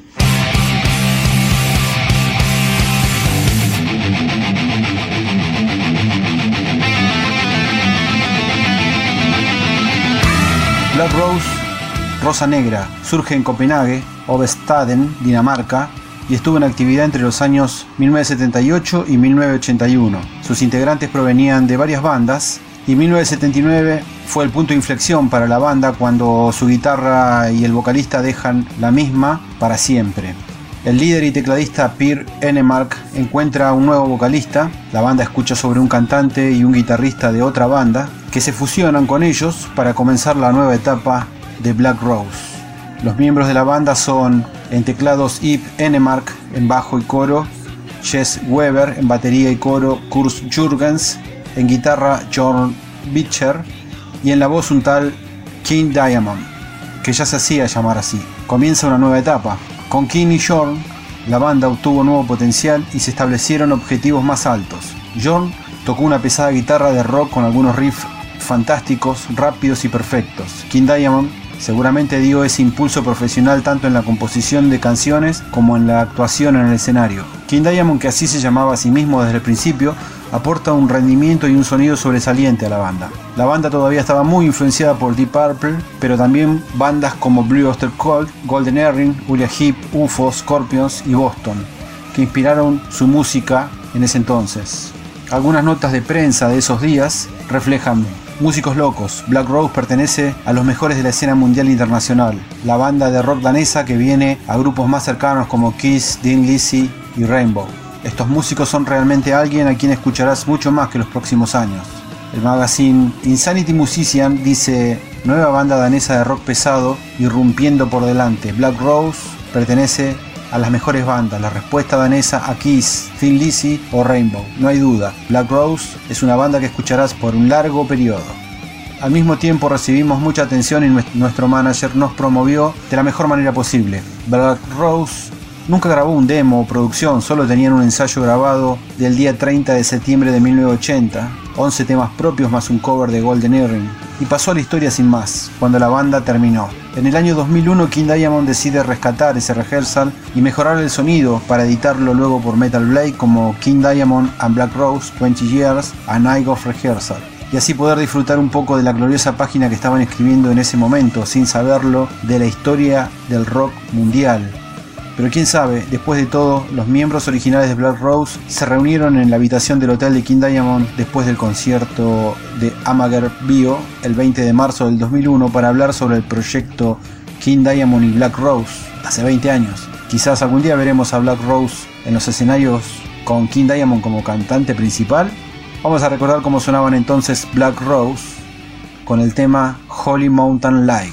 Black Rose, Rosa Negra, surge en Copenhague, Hovedstaden, Dinamarca, y estuvo en actividad entre los años mil novecientos setenta y ocho y mil novecientos ochenta y uno. Sus integrantes provenían de varias bandas, y mil novecientos setenta y nueve fue el punto de inflexión para la banda cuando su guitarra y el vocalista dejan la misma para siempre. El líder y tecladista Per Enemark encuentra un nuevo vocalista, la banda escucha sobre un cantante y un guitarrista de otra banda, que se fusionan con ellos para comenzar la nueva etapa de Black Rose. Los miembros de la banda son en teclados Ib Enemark, en bajo y coro, Jess Weber, en batería y coro, Kurt Jürgens, en guitarra Jorn Bitcher y en la voz un tal King Diamond, que ya se hacía llamar así. Comienza una nueva etapa. Con King y Jorn, la banda obtuvo nuevo potencial y se establecieron objetivos más altos. Jorn tocó una pesada guitarra de rock con algunos riffs fantásticos, rápidos y perfectos. King Diamond seguramente dio ese impulso profesional tanto en la composición de canciones como en la actuación en el escenario. King Diamond, que así se llamaba a sí mismo desde el principio, aporta un rendimiento y un sonido sobresaliente a la banda. La banda todavía estaba muy influenciada por Deep Purple, pero también bandas como Blue Oyster Cult, Golden Earring, Uriah Heep, U F O, Scorpions y Boston, que inspiraron su música en ese entonces. Algunas notas de prensa de esos días reflejan: músicos locos, Black Rose pertenece a los mejores de la escena mundial e internacional, la banda de rock danesa que viene a grupos más cercanos como Kiss, Thin Lizzy y Rainbow. Estos músicos son realmente alguien a quien escucharás mucho más que los próximos años. El magazine Insanity Musician dice: nueva banda danesa de rock pesado irrumpiendo por delante. Black Rose pertenece a las mejores bandas. La respuesta danesa a Kiss, Thin Lizzy o Rainbow. No hay duda, Black Rose es una banda que escucharás por un largo periodo. Al mismo tiempo recibimos mucha atención y nuestro manager nos promovió de la mejor manera posible. Black Rose nunca grabó un demo o producción, solo tenían un ensayo grabado del día treinta de septiembre de mil novecientos ochenta, once temas propios más un cover de Golden Earring, y pasó a la historia sin más, cuando la banda terminó. En el año dos mil uno, King Diamond decide rescatar ese rehearsal y mejorar el sonido para editarlo luego por Metal Blade como King Diamond and Black Rose veinte Years, A Night of Rehearsal, y así poder disfrutar un poco de la gloriosa página que estaban escribiendo en ese momento, sin saberlo, de la historia del rock mundial. Pero quién sabe, después de todo, los miembros originales de Black Rose se reunieron en la habitación del hotel de King Diamond después del concierto de Amager Bio el veinte de marzo del dos mil uno para hablar sobre el proyecto King Diamond y Black Rose hace veinte años. Quizás algún día veremos a Black Rose en los escenarios con King Diamond como cantante principal. Vamos a recordar cómo sonaban entonces Black Rose con el tema Holy Mountain Light.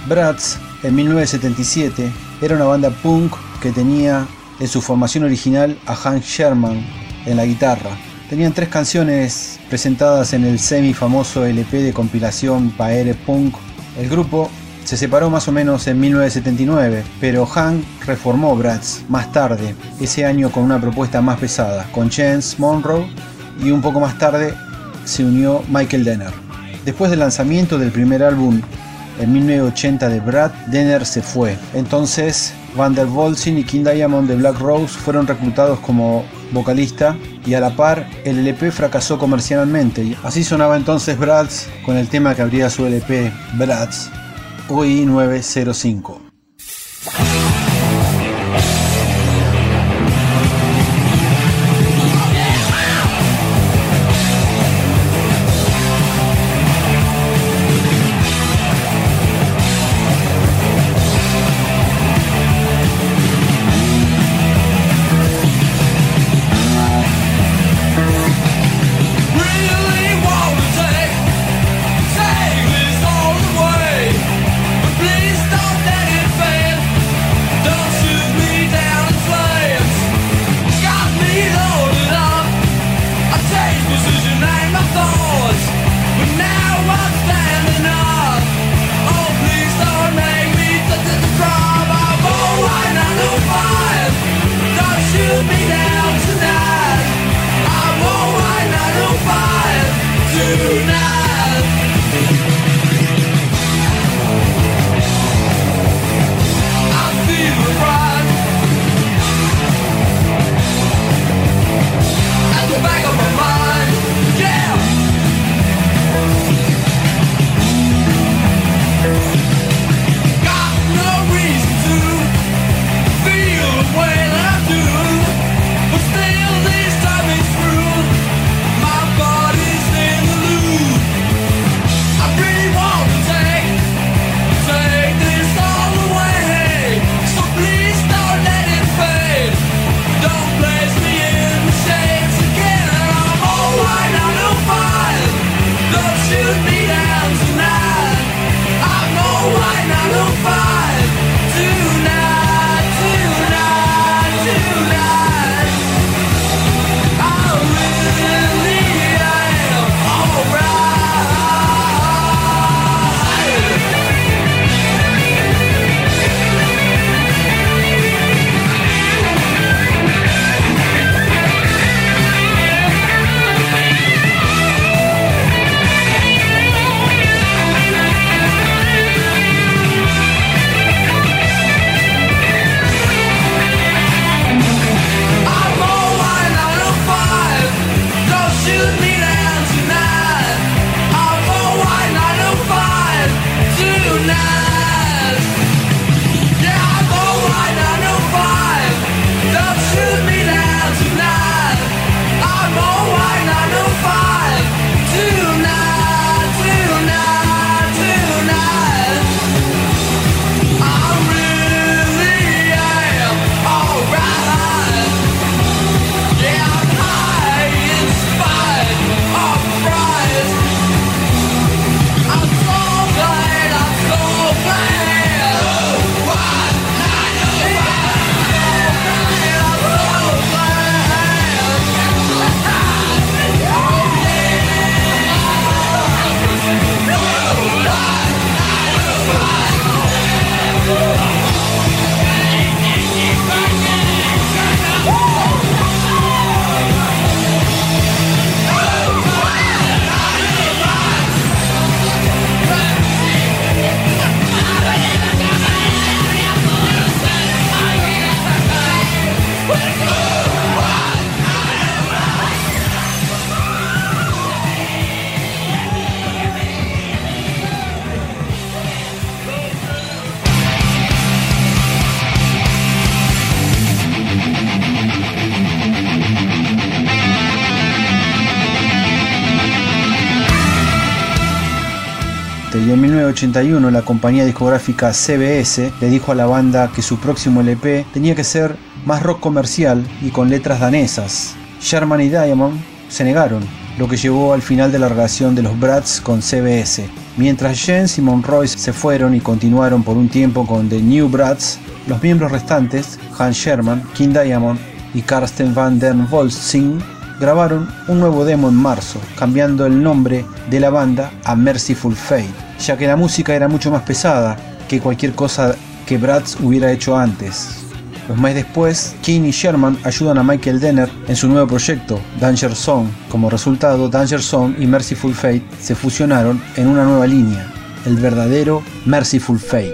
Bratz, en mil novecientos setenta y siete, era una banda punk que tenía en su formación original a Hank Sherman en la guitarra. Tenían tres canciones presentadas en el semi-famoso L P de compilación Paere Punk. El grupo se separó más o menos en mil novecientos setenta y nueve, pero Hank reformó Bratz más tarde, ese año con una propuesta más pesada, con Chance Monroe, y un poco más tarde se unió Michael Denner. Después del lanzamiento del primer álbum en mil novecientos ochenta de Brad, Denner se fue. Entonces Van der Volzin y King Diamond de Black Rose fueron reclutados como vocalista, y a la par el L P fracasó comercialmente. Así sonaba entonces Bratz con el tema que abría su L P, Bratz, O I nueve cero cinco. Y en mil novecientos ochenta y uno la compañía discográfica C B S le dijo a la banda que su próximo L P tenía que ser más rock comercial y con letras danesas. Sherman y Diamond se negaron, lo que llevó al final de la relación de los Bratz con C B S. Mientras Jens y Monroy se fueron y continuaron por un tiempo con The New Brats, los miembros restantes, Hans Sherman, King Diamond y Karsten van der Wolfsing, grabaron un nuevo demo en marzo, cambiando el nombre de la banda a Merciful Fate, ya que la música era mucho más pesada que cualquier cosa que Bratz hubiera hecho antes. Los meses después, King y Sherman ayudan a Michael Denner en su nuevo proyecto, Danger Zone. Como resultado, Danger Zone y Merciful Fate se fusionaron en una nueva línea, el verdadero Merciful Fate.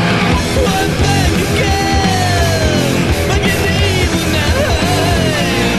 One thing again, but you leave now.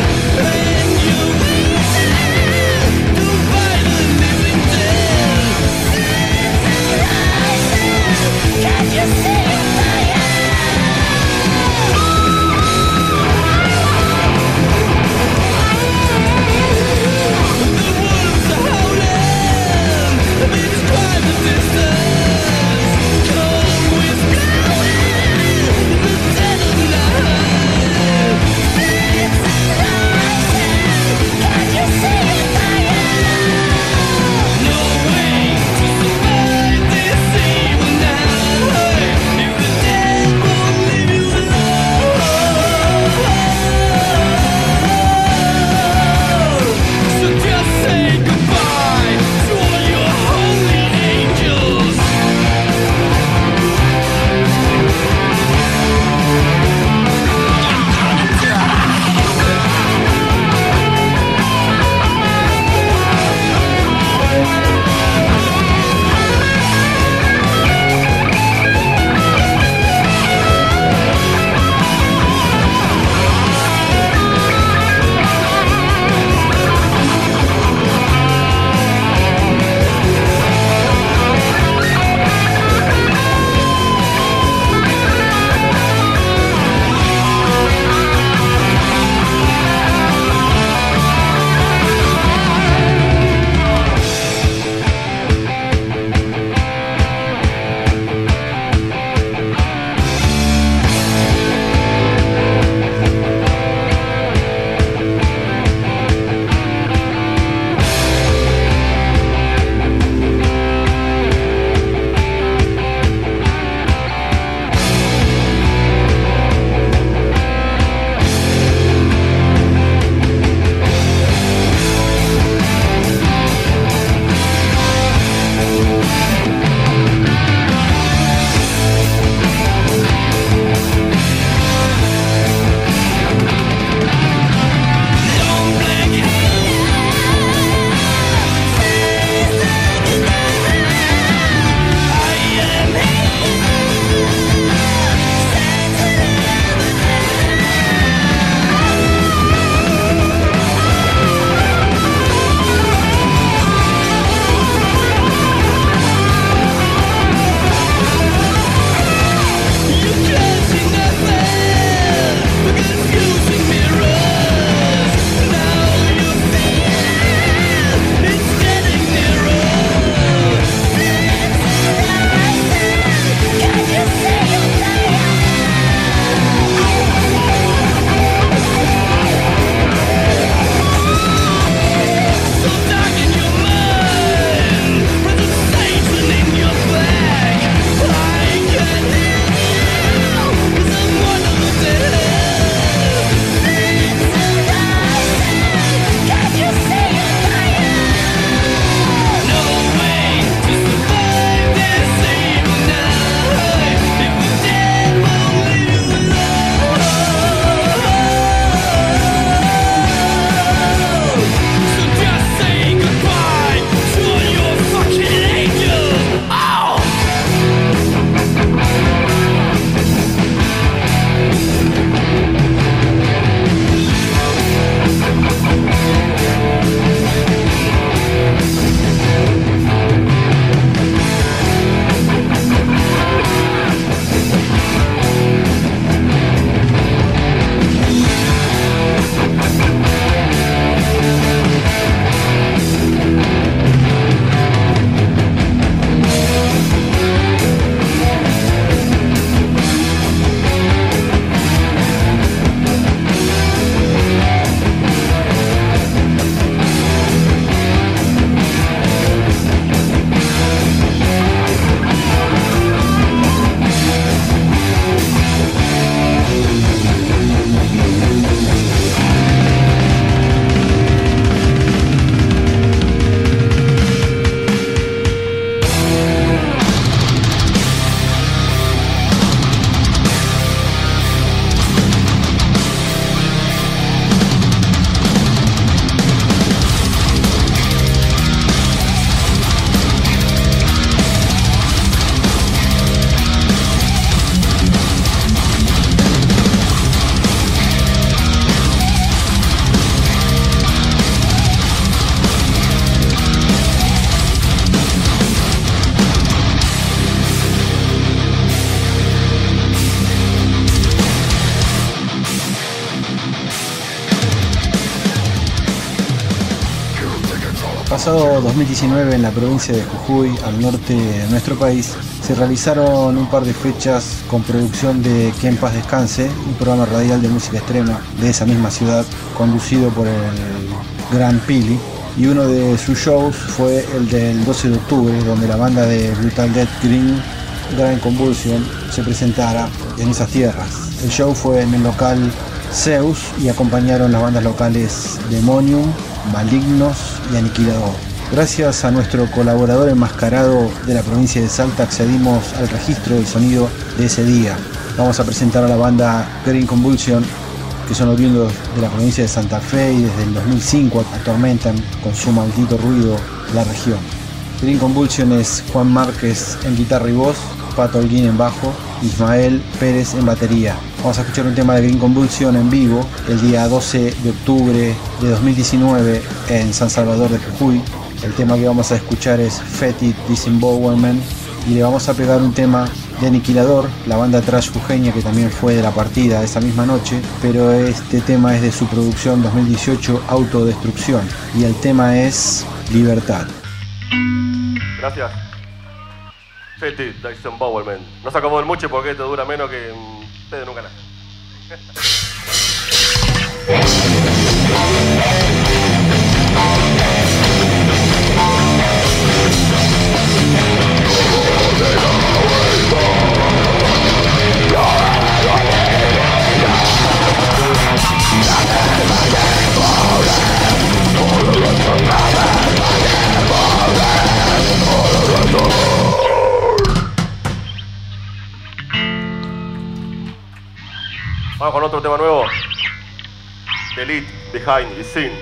Pasado dos mil diecinueve, en la provincia de Jujuy, al norte de nuestro país, se realizaron un par de fechas con producción de Que en Paz Descanse, un programa radial de música extrema de esa misma ciudad, conducido por el gran Pili, y uno de sus shows fue el del doce de octubre, donde la banda de Brutal Death Green, Grand Convulsion, se presentara en esas tierras. El show fue en el local Zeus y acompañaron las bandas locales Demonium, Malignos y Aniquilador. Gracias a nuestro colaborador enmascarado de la provincia de Salta accedimos al registro del sonido de ese día. Vamos a presentar a la banda Green Convulsion, que son oriundos de la provincia de Santa Fe y desde el dos mil cinco atormentan con su maldito ruido la región. Green Convulsion es Juan Márquez en guitarra y voz, Pato Holguín en bajo, Ismael Pérez en batería. Vamos a escuchar un tema de Green Convulsion en vivo el día doce de octubre de dos mil diecinueve en San Salvador de Jujuy. El tema que vamos a escuchar es Fetid Disembowelment y le vamos a pegar un tema de Aniquilador, la banda trash jujeña que también fue de la partida esa misma noche, pero este tema es de su producción dos mil dieciocho Autodestrucción y el tema es Libertad. Gracias. Fetid Disembowelment. No se acomoden mucho porque esto dura menos que ustedes nunca nada. Vamos con otro tema nuevo. Delete Behind the Scene.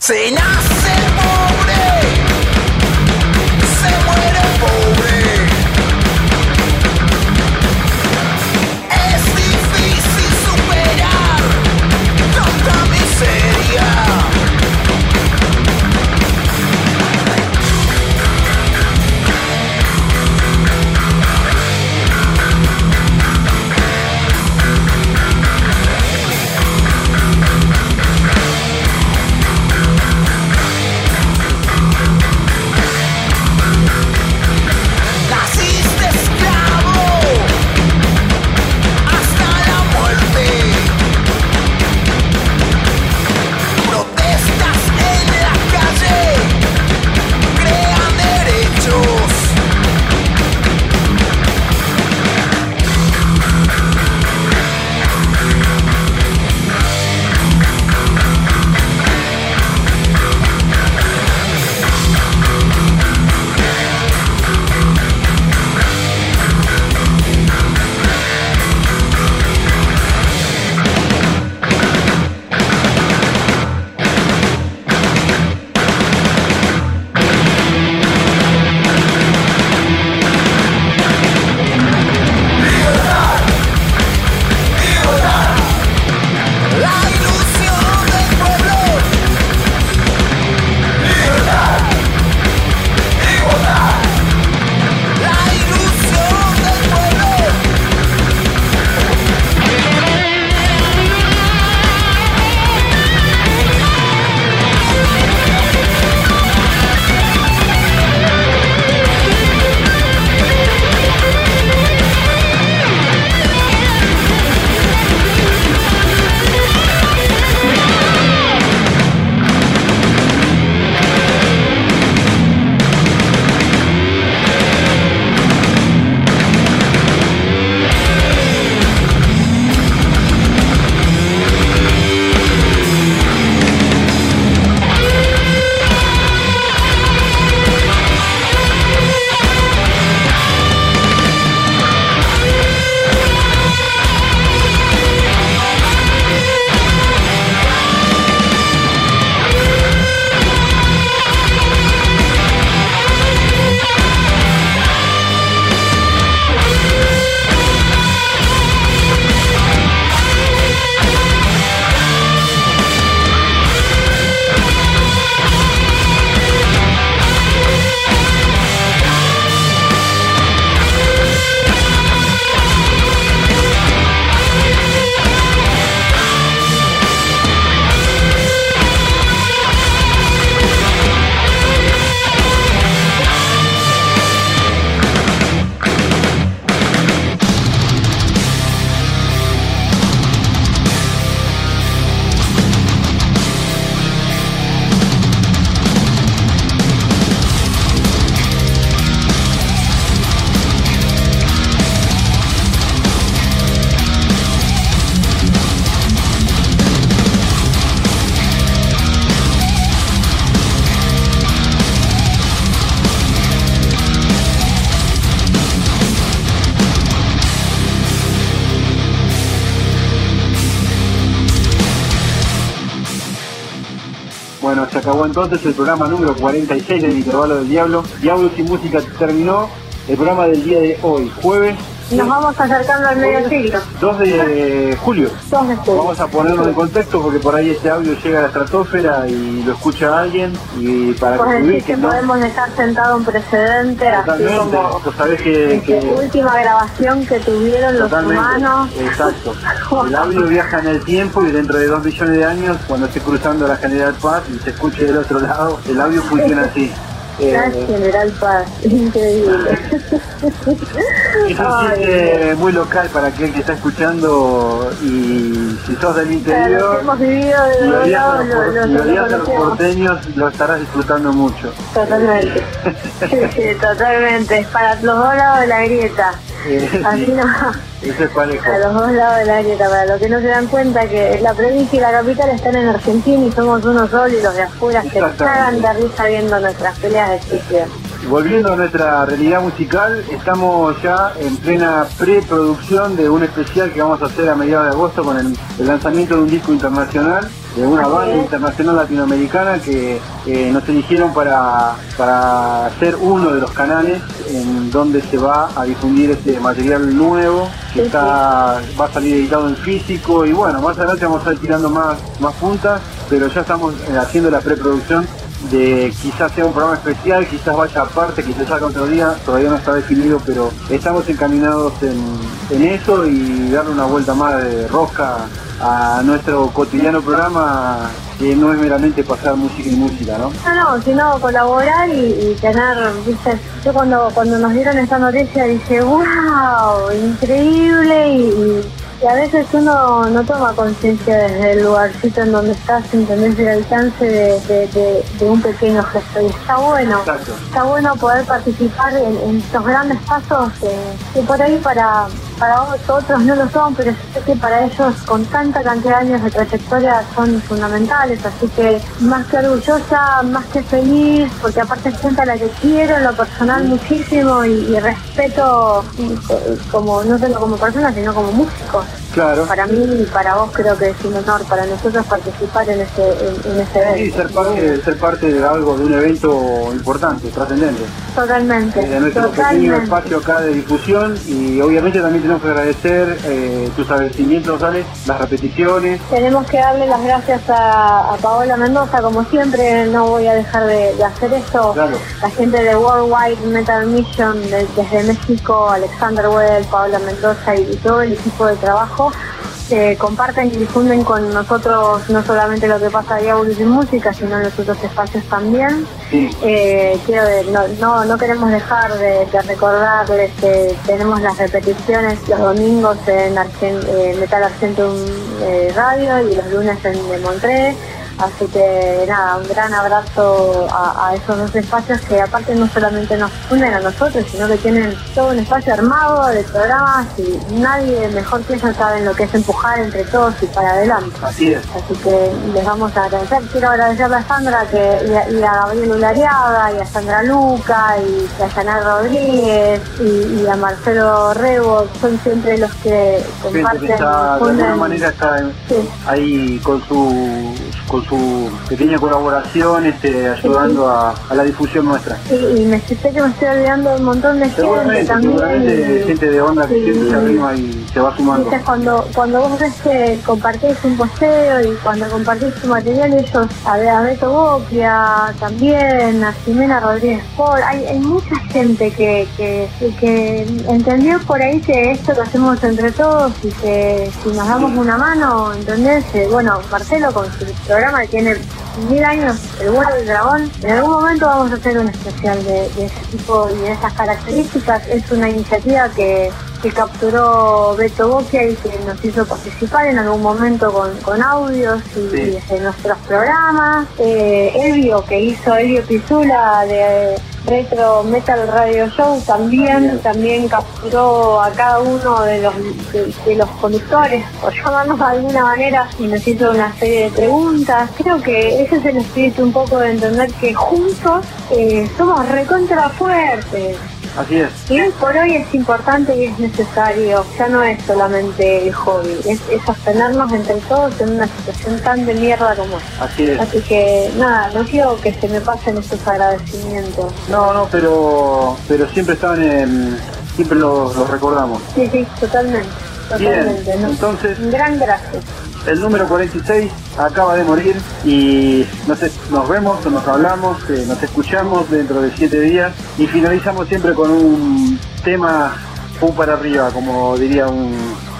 Se nace pobre, se muere pobre. Es difícil superar tanta miseria. Bueno, se acabó entonces el programa número cuarenta y seis del Intervalo del Diablo. Diablos y Música terminó el programa del día de hoy, jueves. Nos vamos acercando al medio siglo. dos de julio. dos de julio. Vamos a ponernos en contexto porque por ahí este audio llega a la estratosfera y lo escucha alguien. Y para pues concluir decir que ¿no? podemos dejar sentado un precedente, Totalmente. así como Vos sabés que, que... la última grabación que tuvieron los Totalmente. humanos. Exacto. El audio viaja en el tiempo y dentro de dos millones de años, cuando esté cruzando la General Paz y se escuche del otro lado, el audio funciona así. La Eh, General Paz, increíble. Es un chiste muy local para aquel que está escuchando y si sos del interior hemos vivido y de los odias a lados, los, por- lo, y lo, odias lo a los conocemos. porteños, lo estarás disfrutando mucho. Totalmente. Sí, sí, totalmente. Es para los dos lados de la grieta. Eh, Así sí, no. eso es parejo. Para los dos lados de la grieta, para los que no se dan cuenta que la provincia y la capital están en Argentina y somos uno solo y los de afuera se Exactamente. cagan de risa viendo nuestras peleas de estúpidas. Volviendo a nuestra realidad musical, estamos ya en plena preproducción de un especial que vamos a hacer a mediados de agosto con el, el lanzamiento de un disco internacional. de una banda internacional latinoamericana que eh, nos eligieron para, para ser uno de los canales en donde se va a difundir este material nuevo que Sí, está, va a salir editado en físico y bueno, más adelante vamos a ir tirando más, más puntas, pero ya estamos eh, haciendo la preproducción de quizás sea un programa especial, quizás vaya aparte, quizás salga otro día, todavía no está definido, pero estamos encaminados en, en eso y darle una vuelta más de rosca a nuestro cotidiano programa, que no es meramente pasar música y música, ¿no? No, no, sino colaborar y, y tener, viste, yo cuando cuando nos dieron esta noticia dije, wow, increíble y, y, y a veces uno no toma conciencia desde el lugarcito en donde estás, entendés el alcance de, de, de, de un pequeño gesto y está bueno, Exacto. está bueno poder participar en, en estos grandes pasos que, que por ahí para... Para otros no lo son, pero sé que para ellos con tanta cantidad de años de trayectoria son fundamentales, así que más que orgullosa, más que feliz, porque aparte es gente a la que quiero en lo personal muchísimo y, y respeto y, y como no solo como persona, sino como músico. Claro. Para mí y para vos creo que es un honor para nosotros participar en ese, en, en ese evento. Sí, ser parte, ser parte de algo, de un evento importante, trascendente. Totalmente, De nuestro pequeño totalmente. espacio acá de difusión y obviamente también tenemos que agradecer eh, tus agradecimientos, ¿sabes? Las repeticiones. Tenemos que darle las gracias a, a Paola Mendoza, como siempre, no voy a dejar de, de hacer esto. Claro. La gente de Worldwide Metal Mission, de- desde México, Alexander Well, Paola Mendoza y, y todo el equipo de trabajo, que comparten y difunden con nosotros no solamente lo que pasa de Diabolus en música, sino en los otros espacios también. Sí. Eh, quiero de- no, no, no queremos dejar de, de recordarles que tenemos las repeticiones los domingos en Argen- eh, Metal Argentum eh, Radio y los lunes en de Montré. Así que nada, un gran abrazo a, a esos dos espacios que aparte no solamente nos unen a nosotros, sino que tienen todo un espacio armado de programas y nadie mejor que ellos saben lo que es empujar entre todos y para adelante. Así es. Así que les vamos a agradecer. Quiero agradecerle a Sandra que, y, a, y a Gabriel Ulariaga y a Sandra Luca y, y a Janel Rodríguez y, y a Marcelo Rebo. Son siempre los que Gente comparten. que está, de difunden. alguna manera está en- Sí. ahí con su con su pequeña colaboración, este, ayudando a, a la difusión nuestra. Sí, y me sé que me estoy olvidando de un montón de gente Seguramente, también. seguramente y- gente de onda que sí. siempre se arrima y se va sumando. Viste, cuando, cuando vos ves que compartís un posteo y cuando compartís tu material, ellos, a, ver, a Beto Bocchia también, a Jimena Rodríguez Paul, hay, hay mucha gente que, que, que entendió por ahí que esto lo hacemos entre todos y que si nos damos una mano, ¿entendés? Eh, Bueno, Marcelo con su programa que tiene mil años, el vuelo del dragón, en algún momento vamos a hacer un especial de, de ese tipo y de esas características. Es una iniciativa que que capturó Beto Bocchia y que nos hizo participar en algún momento con, con audios y, Sí. y desde nuestros programas. Eh, Elvio, que hizo Elvio Pisula de Retro Metal Radio Show, también también capturó a cada uno de los de, de los conductores, por llamarnos de alguna manera, y nos hizo una serie de preguntas. Creo que ese es el espíritu un poco de entender que juntos eh, somos recontra fuertes. Así es. Y hoy por hoy es importante y es necesario, ya no es solamente el hobby, es, es sostenernos entre todos en una situación tan de mierda como esta. Así es. Así que nada, no quiero que se me pasen estos agradecimientos. No, no, pero pero siempre están en, siempre los, los recordamos. Sí, sí, totalmente, totalmente. Bien, ¿no? entonces- Un gran gracias. El número cuarenta y seis acaba de morir y no sé, nos vemos o nos hablamos, eh, nos escuchamos dentro de siete días y finalizamos siempre con un tema pum para arriba, como diría un,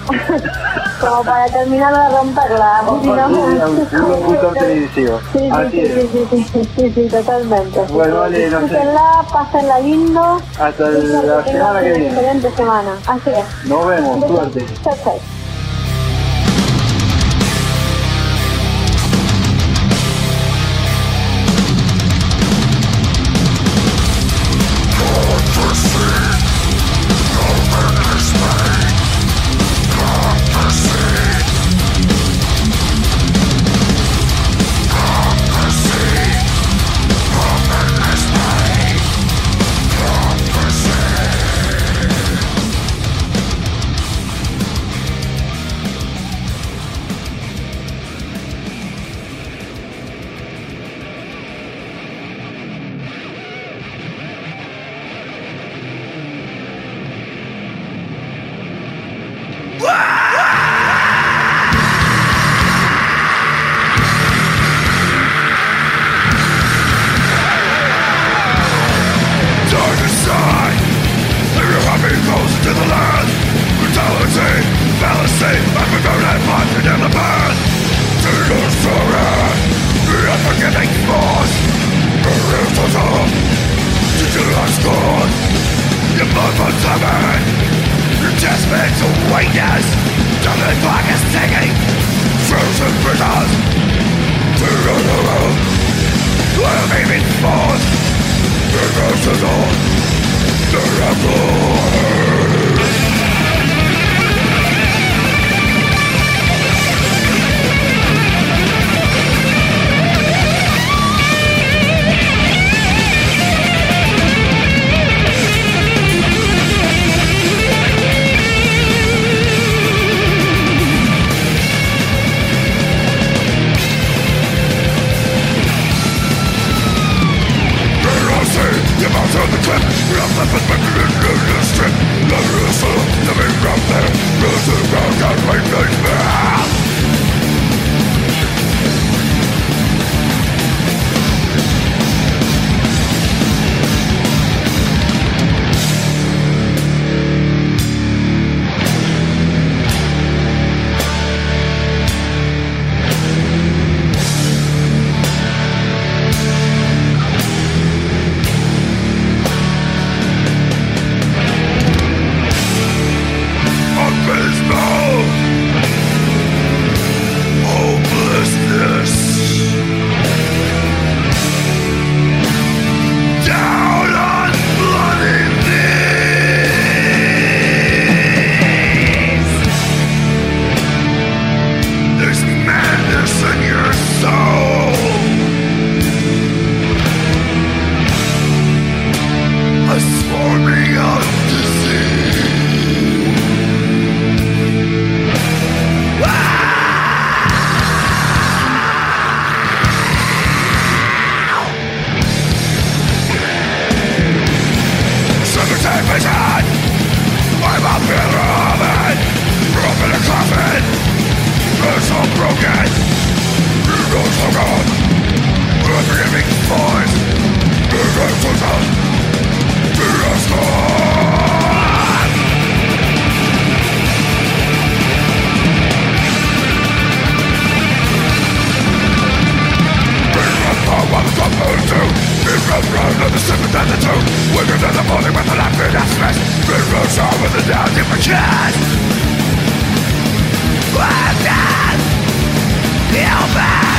Como para terminar de romperla. como diría un, un locutor televisivo. Sí, sí, Así sí, es. sí, sí, sí, sí, sí, totalmente. Así Bueno, que vale, no sé. disfrútenla, pásenla lindo. Hasta y la tengan semana que una viene. excelente semana. Así es. Nos vemos, suerte. Chao, chao. morning with a life in a stress. It rolls over the down in my chest. I'm dead. Kill me.